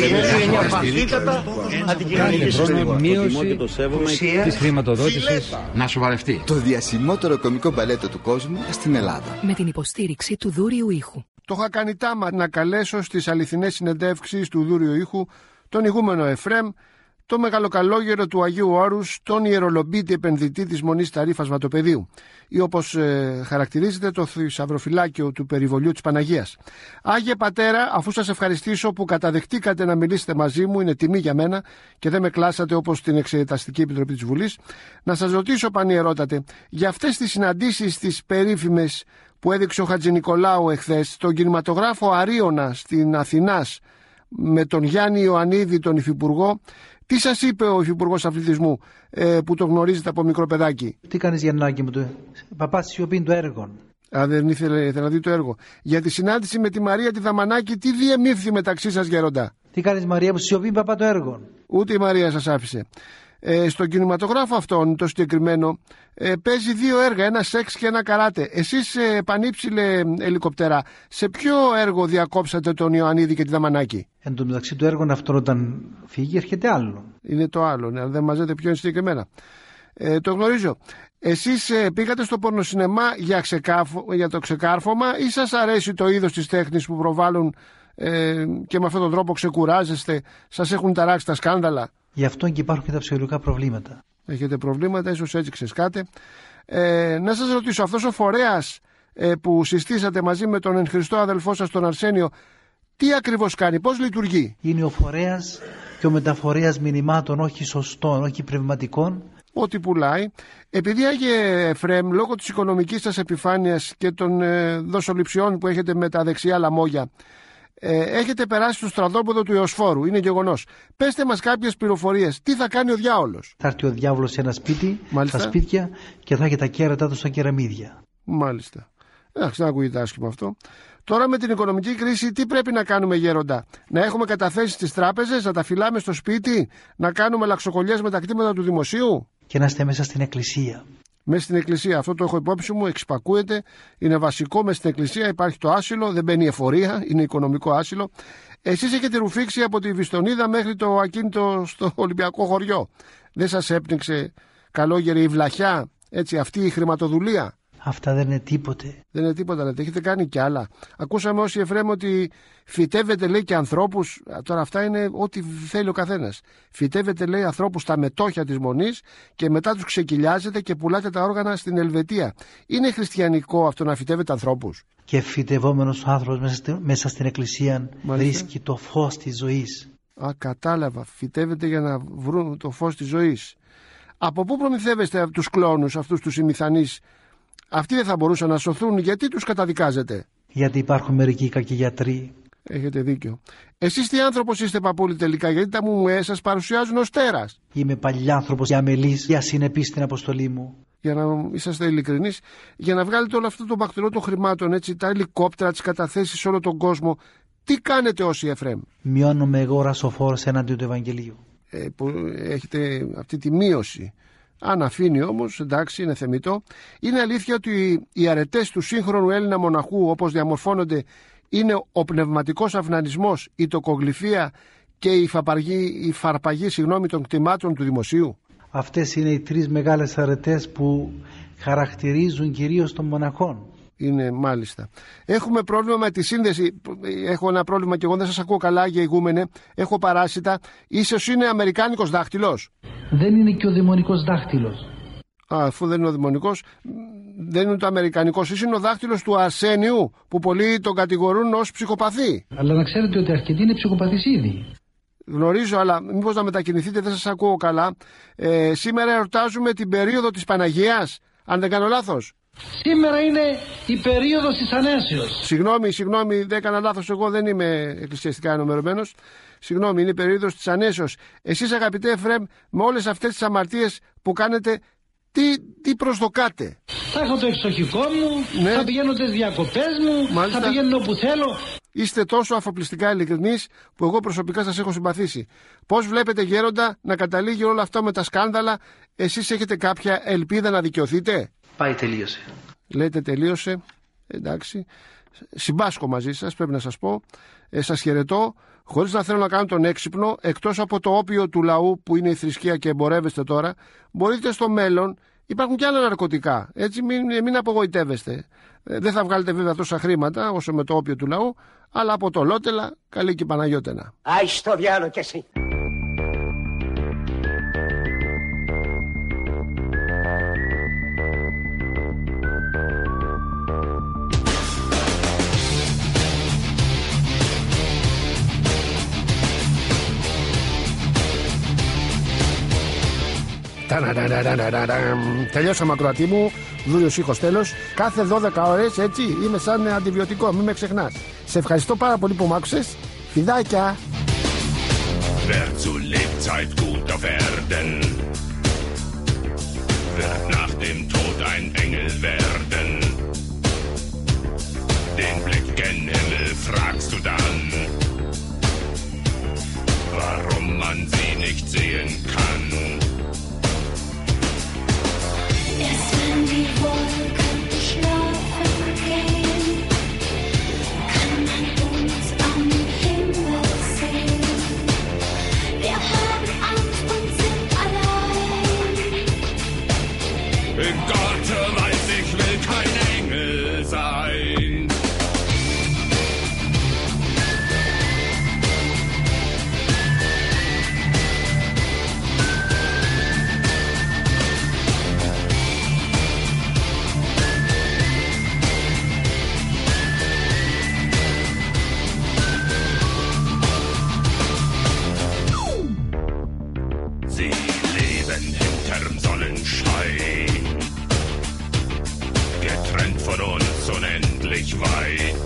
μείωση της χρηματοδότησης να σοβαρευτεί. Το διασημότερο κομικό μπαλέτο του κόσμου στην Ελλάδα. Με την υποστήριξη του Δούριου Ήχου. Το είχα κάνει τάμα να καλέσω στις αληθινές συνεντεύξεις του Δούριου Ήχου τον ηγούμενο Εφρέμ, το μεγαλοκαλόγερο του Αγίου Όρους, τον ιερολομπίτη επενδυτή της Μονής Ταρίφας Βατοπεδίου, ή όπως ε, χαρακτηρίζεται το θησαυροφυλάκιο του περιβολιού της Παναγίας. Άγιε Πατέρα, αφού σας ευχαριστήσω που καταδεχτήκατε να μιλήσετε μαζί μου, είναι τιμή για μένα και δεν με κλάσατε όπως την Εξεταστική Επιτροπή της Βουλής, να σας ρωτήσω, πανιερότατε, για αυτές τις συναντήσεις τις περίφημες που έδειξε ο Χατζηνικολάου εχθές στον κινηματογράφο Αρίωνα στην Αθηνάς με τον Γιάννη Ιωαννίδη, τον υφυπουργό. Τι σας είπε ο Υφυπουργός Αθλητισμού ε, που το γνωρίζετε από μικρό παιδάκι? Τι κάνεις, Γιαννάκη μου? Το... Παπά σιωπήν το έργο. Α, δεν ήθελε, ήθελε να δει το έργο. Για τη συνάντηση με τη Μαρία τη Δαμανάκη, τι διεμήφθη μεταξύ σας, γέροντα? Τι κάνεις, Μαρία μου? Σιωπήν, παπά, το έργο. Ούτε η Μαρία σας άφησε. Ε, στον κινηματογράφο αυτόν το συγκεκριμένο ε, παίζει δύο έργα, ένα σεξ και ένα καράτε. Εσείς ε, πανύψηλε ελικοπτερά, σε ποιο έργο διακόψατε τον Ιωαννίδη και τη Δαμανάκη? Εν τω μεταξύ του έργου αυτό όταν φύγει έρχεται άλλο. Είναι το άλλο, ναι, δεν μαζέτε ποιο είναι συγκεκριμένα. Ε, το γνωρίζω. Εσείς ε, πήγατε στο πορνοσινεμά για, ξεκάρφω, για το ξεκάρφωμα ή σας αρέσει το είδος της τέχνης που προβάλλουν ε, και με αυτόν τον τρόπο ξεκουράζεστε, σας έχουν ταράξει τα σκάνδαλα? Γι' αυτό και υπάρχουν και τα ψυχολογικά προβλήματα. Έχετε προβλήματα, ίσως έτσι ξεσκάτε. Ε, να σας ρωτήσω, αυτός ο φορέας ε, που συστήσατε μαζί με τον εν Χριστώ αδελφό σας τον Αρσένιο, τι ακριβώς κάνει, πώς λειτουργεί? Είναι ο φορέας και ο μεταφορέας μηνυμάτων, όχι σωστών, όχι πνευματικών. Ό,τι πουλάει. Επειδή, Άγιε Εφρέμ, λόγω της οικονομικής σας επιφάνειας και των ε, δοσοληψιών που έχετε με τα δεξιά λαμόγια, Ε, έχετε περάσει στο στρατόπεδο του Ιωσφόρου, είναι γεγονός. Πέστε μας κάποιες πληροφορίες. Τι θα κάνει ο διάολος? Θα έρθει ο διάβολος σε ένα σπίτι, Μάλιστα. στα σπίτια, και θα έχει τα κέρατα του στα κεραμίδια. Μάλιστα. Εντάξει, δεν ακούγεται άσχημο αυτό. Τώρα με την οικονομική κρίση, τι πρέπει να κάνουμε, γέροντα? Να έχουμε καταθέσεις στις τράπεζες, να τα φυλάμε στο σπίτι, να κάνουμε λαξοκολλιές με τα κτήματα του δημοσίου? Και να είστε μέσα στην εκκλησία. Μέσα στην εκκλησία. Αυτό το έχω υπόψη μου, εξυπακούεται. Είναι βασικό. Μέσα στην εκκλησία υπάρχει το άσυλο, δεν μπαίνει εφορία, είναι οικονομικό άσυλο. Εσείς έχετε ρουφήξει από τη Βιστονίδα μέχρι το ακίνητο στο Ολυμπιακό χωριό. Δεν σας έπνιξε καλόγερη η βλαχιά, έτσι, αυτή η χρηματοδουλία? Αυτά δεν είναι τίποτε. Δεν είναι τίποτα, λέτε. Έχετε κάνει κι άλλα. Ακούσαμε όσοι Εφραίμ ότι φυτεύετε, λέει, και ανθρώπους. Τώρα αυτά είναι ό,τι θέλει ο καθένας. Φυτεύετε, λέει, ανθρώπους στα μετόχια της Μονής και μετά τους ξεκυλιάζετε και πουλάτε τα όργανα στην Ελβετία. Είναι χριστιανικό αυτό να φυτεύετε ανθρώπους? Και φυτευόμενος ο άνθρωπος μέσα, στη, μέσα στην εκκλησία βρίσκει το φως της ζωής. Α, κατάλαβα. Φυτεύετε για να βρουν το φως της ζωής. Από πού προμηθεύεστε τους κλόνους, αυτούς τους ημιθανείς? Αυτοί δεν θα μπορούσαν να σωθούν, γιατί τους καταδικάζετε? Γιατί υπάρχουν μερικοί κακοί γιατροί. Έχετε δίκιο. Εσείς τι άνθρωπος είστε, παππούλη, τελικά? Γιατί τα μουμουέ σας παρουσιάζουν ως τέρας. Είμαι παλιάνθρωπος, για αμελής, για συνεπής στην αποστολή μου. Για να είσαστε ειλικρινείς, για να βγάλετε όλο αυτό το μπακτηρό των χρημάτων, έτσι, τα ελικόπτερα, τις καταθέσεις σε όλο τον κόσμο, τι κάνετε όσοι, Εφραίμ? Μειώνομαι εγώ ρασοφόρος εναντίον του Ευαγγελίου. Ε, που έχετε αυτή τη μείωση. Αν αφήνει όμως, εντάξει, είναι θεμιτό. Είναι αλήθεια ότι οι αρετές του σύγχρονου Έλληνα μοναχού, όπως διαμορφώνονται, είναι ο πνευματικός αυνανισμός, η τοκογλυφία και η, φαπαργή, η φαρπαγή συγγνώμη, των κτημάτων του δημοσίου? Αυτές είναι οι τρεις μεγάλες αρετές που χαρακτηρίζουν κυρίως των μοναχών. Είναι, μάλιστα. Έχουμε πρόβλημα με τη σύνδεση. Έχω ένα πρόβλημα και εγώ, δεν σας ακούω καλά, Άγιε Ηγούμενε. Έχω παράσιτα. Ίσως είναι αμερικάνικος δάχτυλος? Δεν είναι και ο δαιμονικός δάχτυλος. Α, αφού δεν είναι ο δαιμονικός, δεν είναι το αμερικανικός. Ίσως είναι ο δάχτυλος του Αρσένιου, που πολλοί τον κατηγορούν ως ψυχοπαθή. Αλλά να ξέρετε ότι αρκετοί είναι ψυχοπαθείς ήδη. Γνωρίζω, αλλά μήπως να μετακινηθείτε, δεν σας ακούω καλά. Ε, σήμερα εορτάζουμε την περίοδο της Παναγίας, αν δεν κάνω λάθος. Σήμερα είναι η περίοδος της Ανέσεως. Συγγνώμη, συγγνώμη, δεν έκανα λάθος. Εγώ δεν είμαι εκκλησιαστικά ενημερωμένος. Συγγνώμη, είναι η περίοδος της Ανέσεως. Εσείς, αγαπητέ Εφραίμ, με όλες αυτές τις αμαρτίες που κάνετε, τι, τι προσδοκάτε? Θα έχω το εξοχικό μου, ναι. Θα πηγαίνω τις διακοπές μου, μάλιστα. Θα πηγαίνω όπου θέλω. Είστε τόσο αφοπλιστικά ειλικρινείς που εγώ προσωπικά σας έχω συμπαθήσει. Πώς βλέπετε, γέροντα, να καταλήγει όλο αυτό με τα σκάνδαλα? Εσείς έχετε κάποια ελπίδα να δικαιωθείτε? Πάει, τελείωσε. Λέτε τελείωσε. Εντάξει. Συμπάσχω μαζί σας, πρέπει να σας πω. Ε, σας χαιρετώ, χωρίς να θέλω να κάνω τον έξυπνο. Εκτός από το όπιο του λαού που είναι η θρησκεία και εμπορεύεστε τώρα, μπορείτε στο μέλλον, υπάρχουν και άλλα ναρκωτικά. Έτσι, μην, μην απογοητεύεστε. Ε, δεν θα βγάλετε βέβαια τόσα χρήματα όσο με το όπιο του λαού, αλλά από το Λότελα, καλή και Παναγιώτενα. Άι στο διάλο κι εσύ. Τελειώσαμε, ακροατή μου. Δούριος ήχος, τέλος. Κάθε δώδεκα ώρες, έτσι, είμαι σαν αντιβιωτικό, μην με ξεχνάς. Σε ευχαριστώ πάρα πολύ που μ' άκουσες. Φιδάκια. Wer zu Lebzeit gut auf Erden, wird nach dem Tod ein Engel werden. Den Blick gen Himmel fragst du dann, warum man sie nicht sehen kann. Erst wenn die Wolken schlafen gehen, kann man uns am Himmel sehen. Wir haben Angst und sind allein. Gott weiß, ich will kein Engel sein. Weit.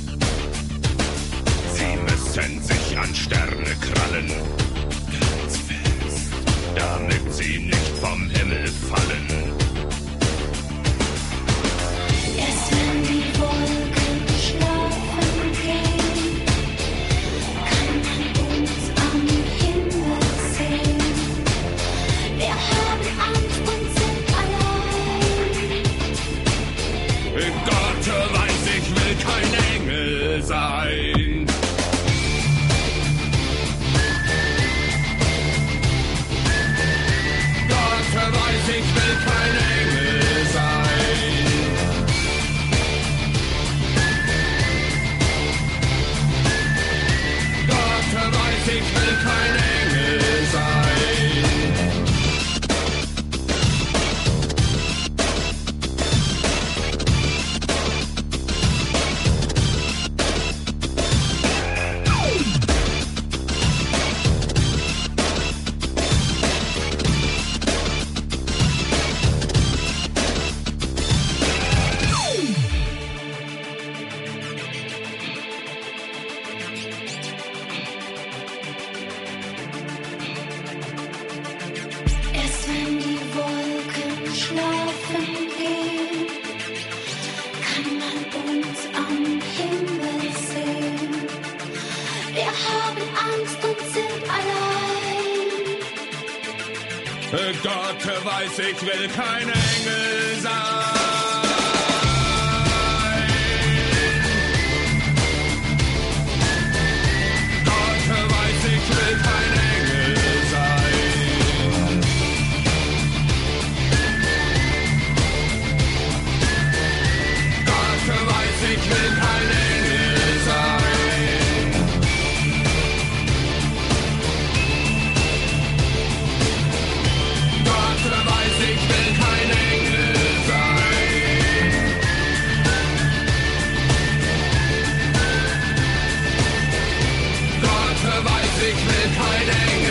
Sie müssen sich an Sterne krallen, ganz fest, damit sie nicht vom Himmel fallen. Erst wenn die Wolken schlafen gehen, kann man uns am Himmel sehen. Wir haben Angst und sind allein. Gott weiß, ich will kein Engel sein. Gott weiß, ich will kein Engel sein. Gott weiß, ich will kein Engel sein. Gott weiß, ich will kein Engel sein. Gott weiß, ich will kein Engel sein.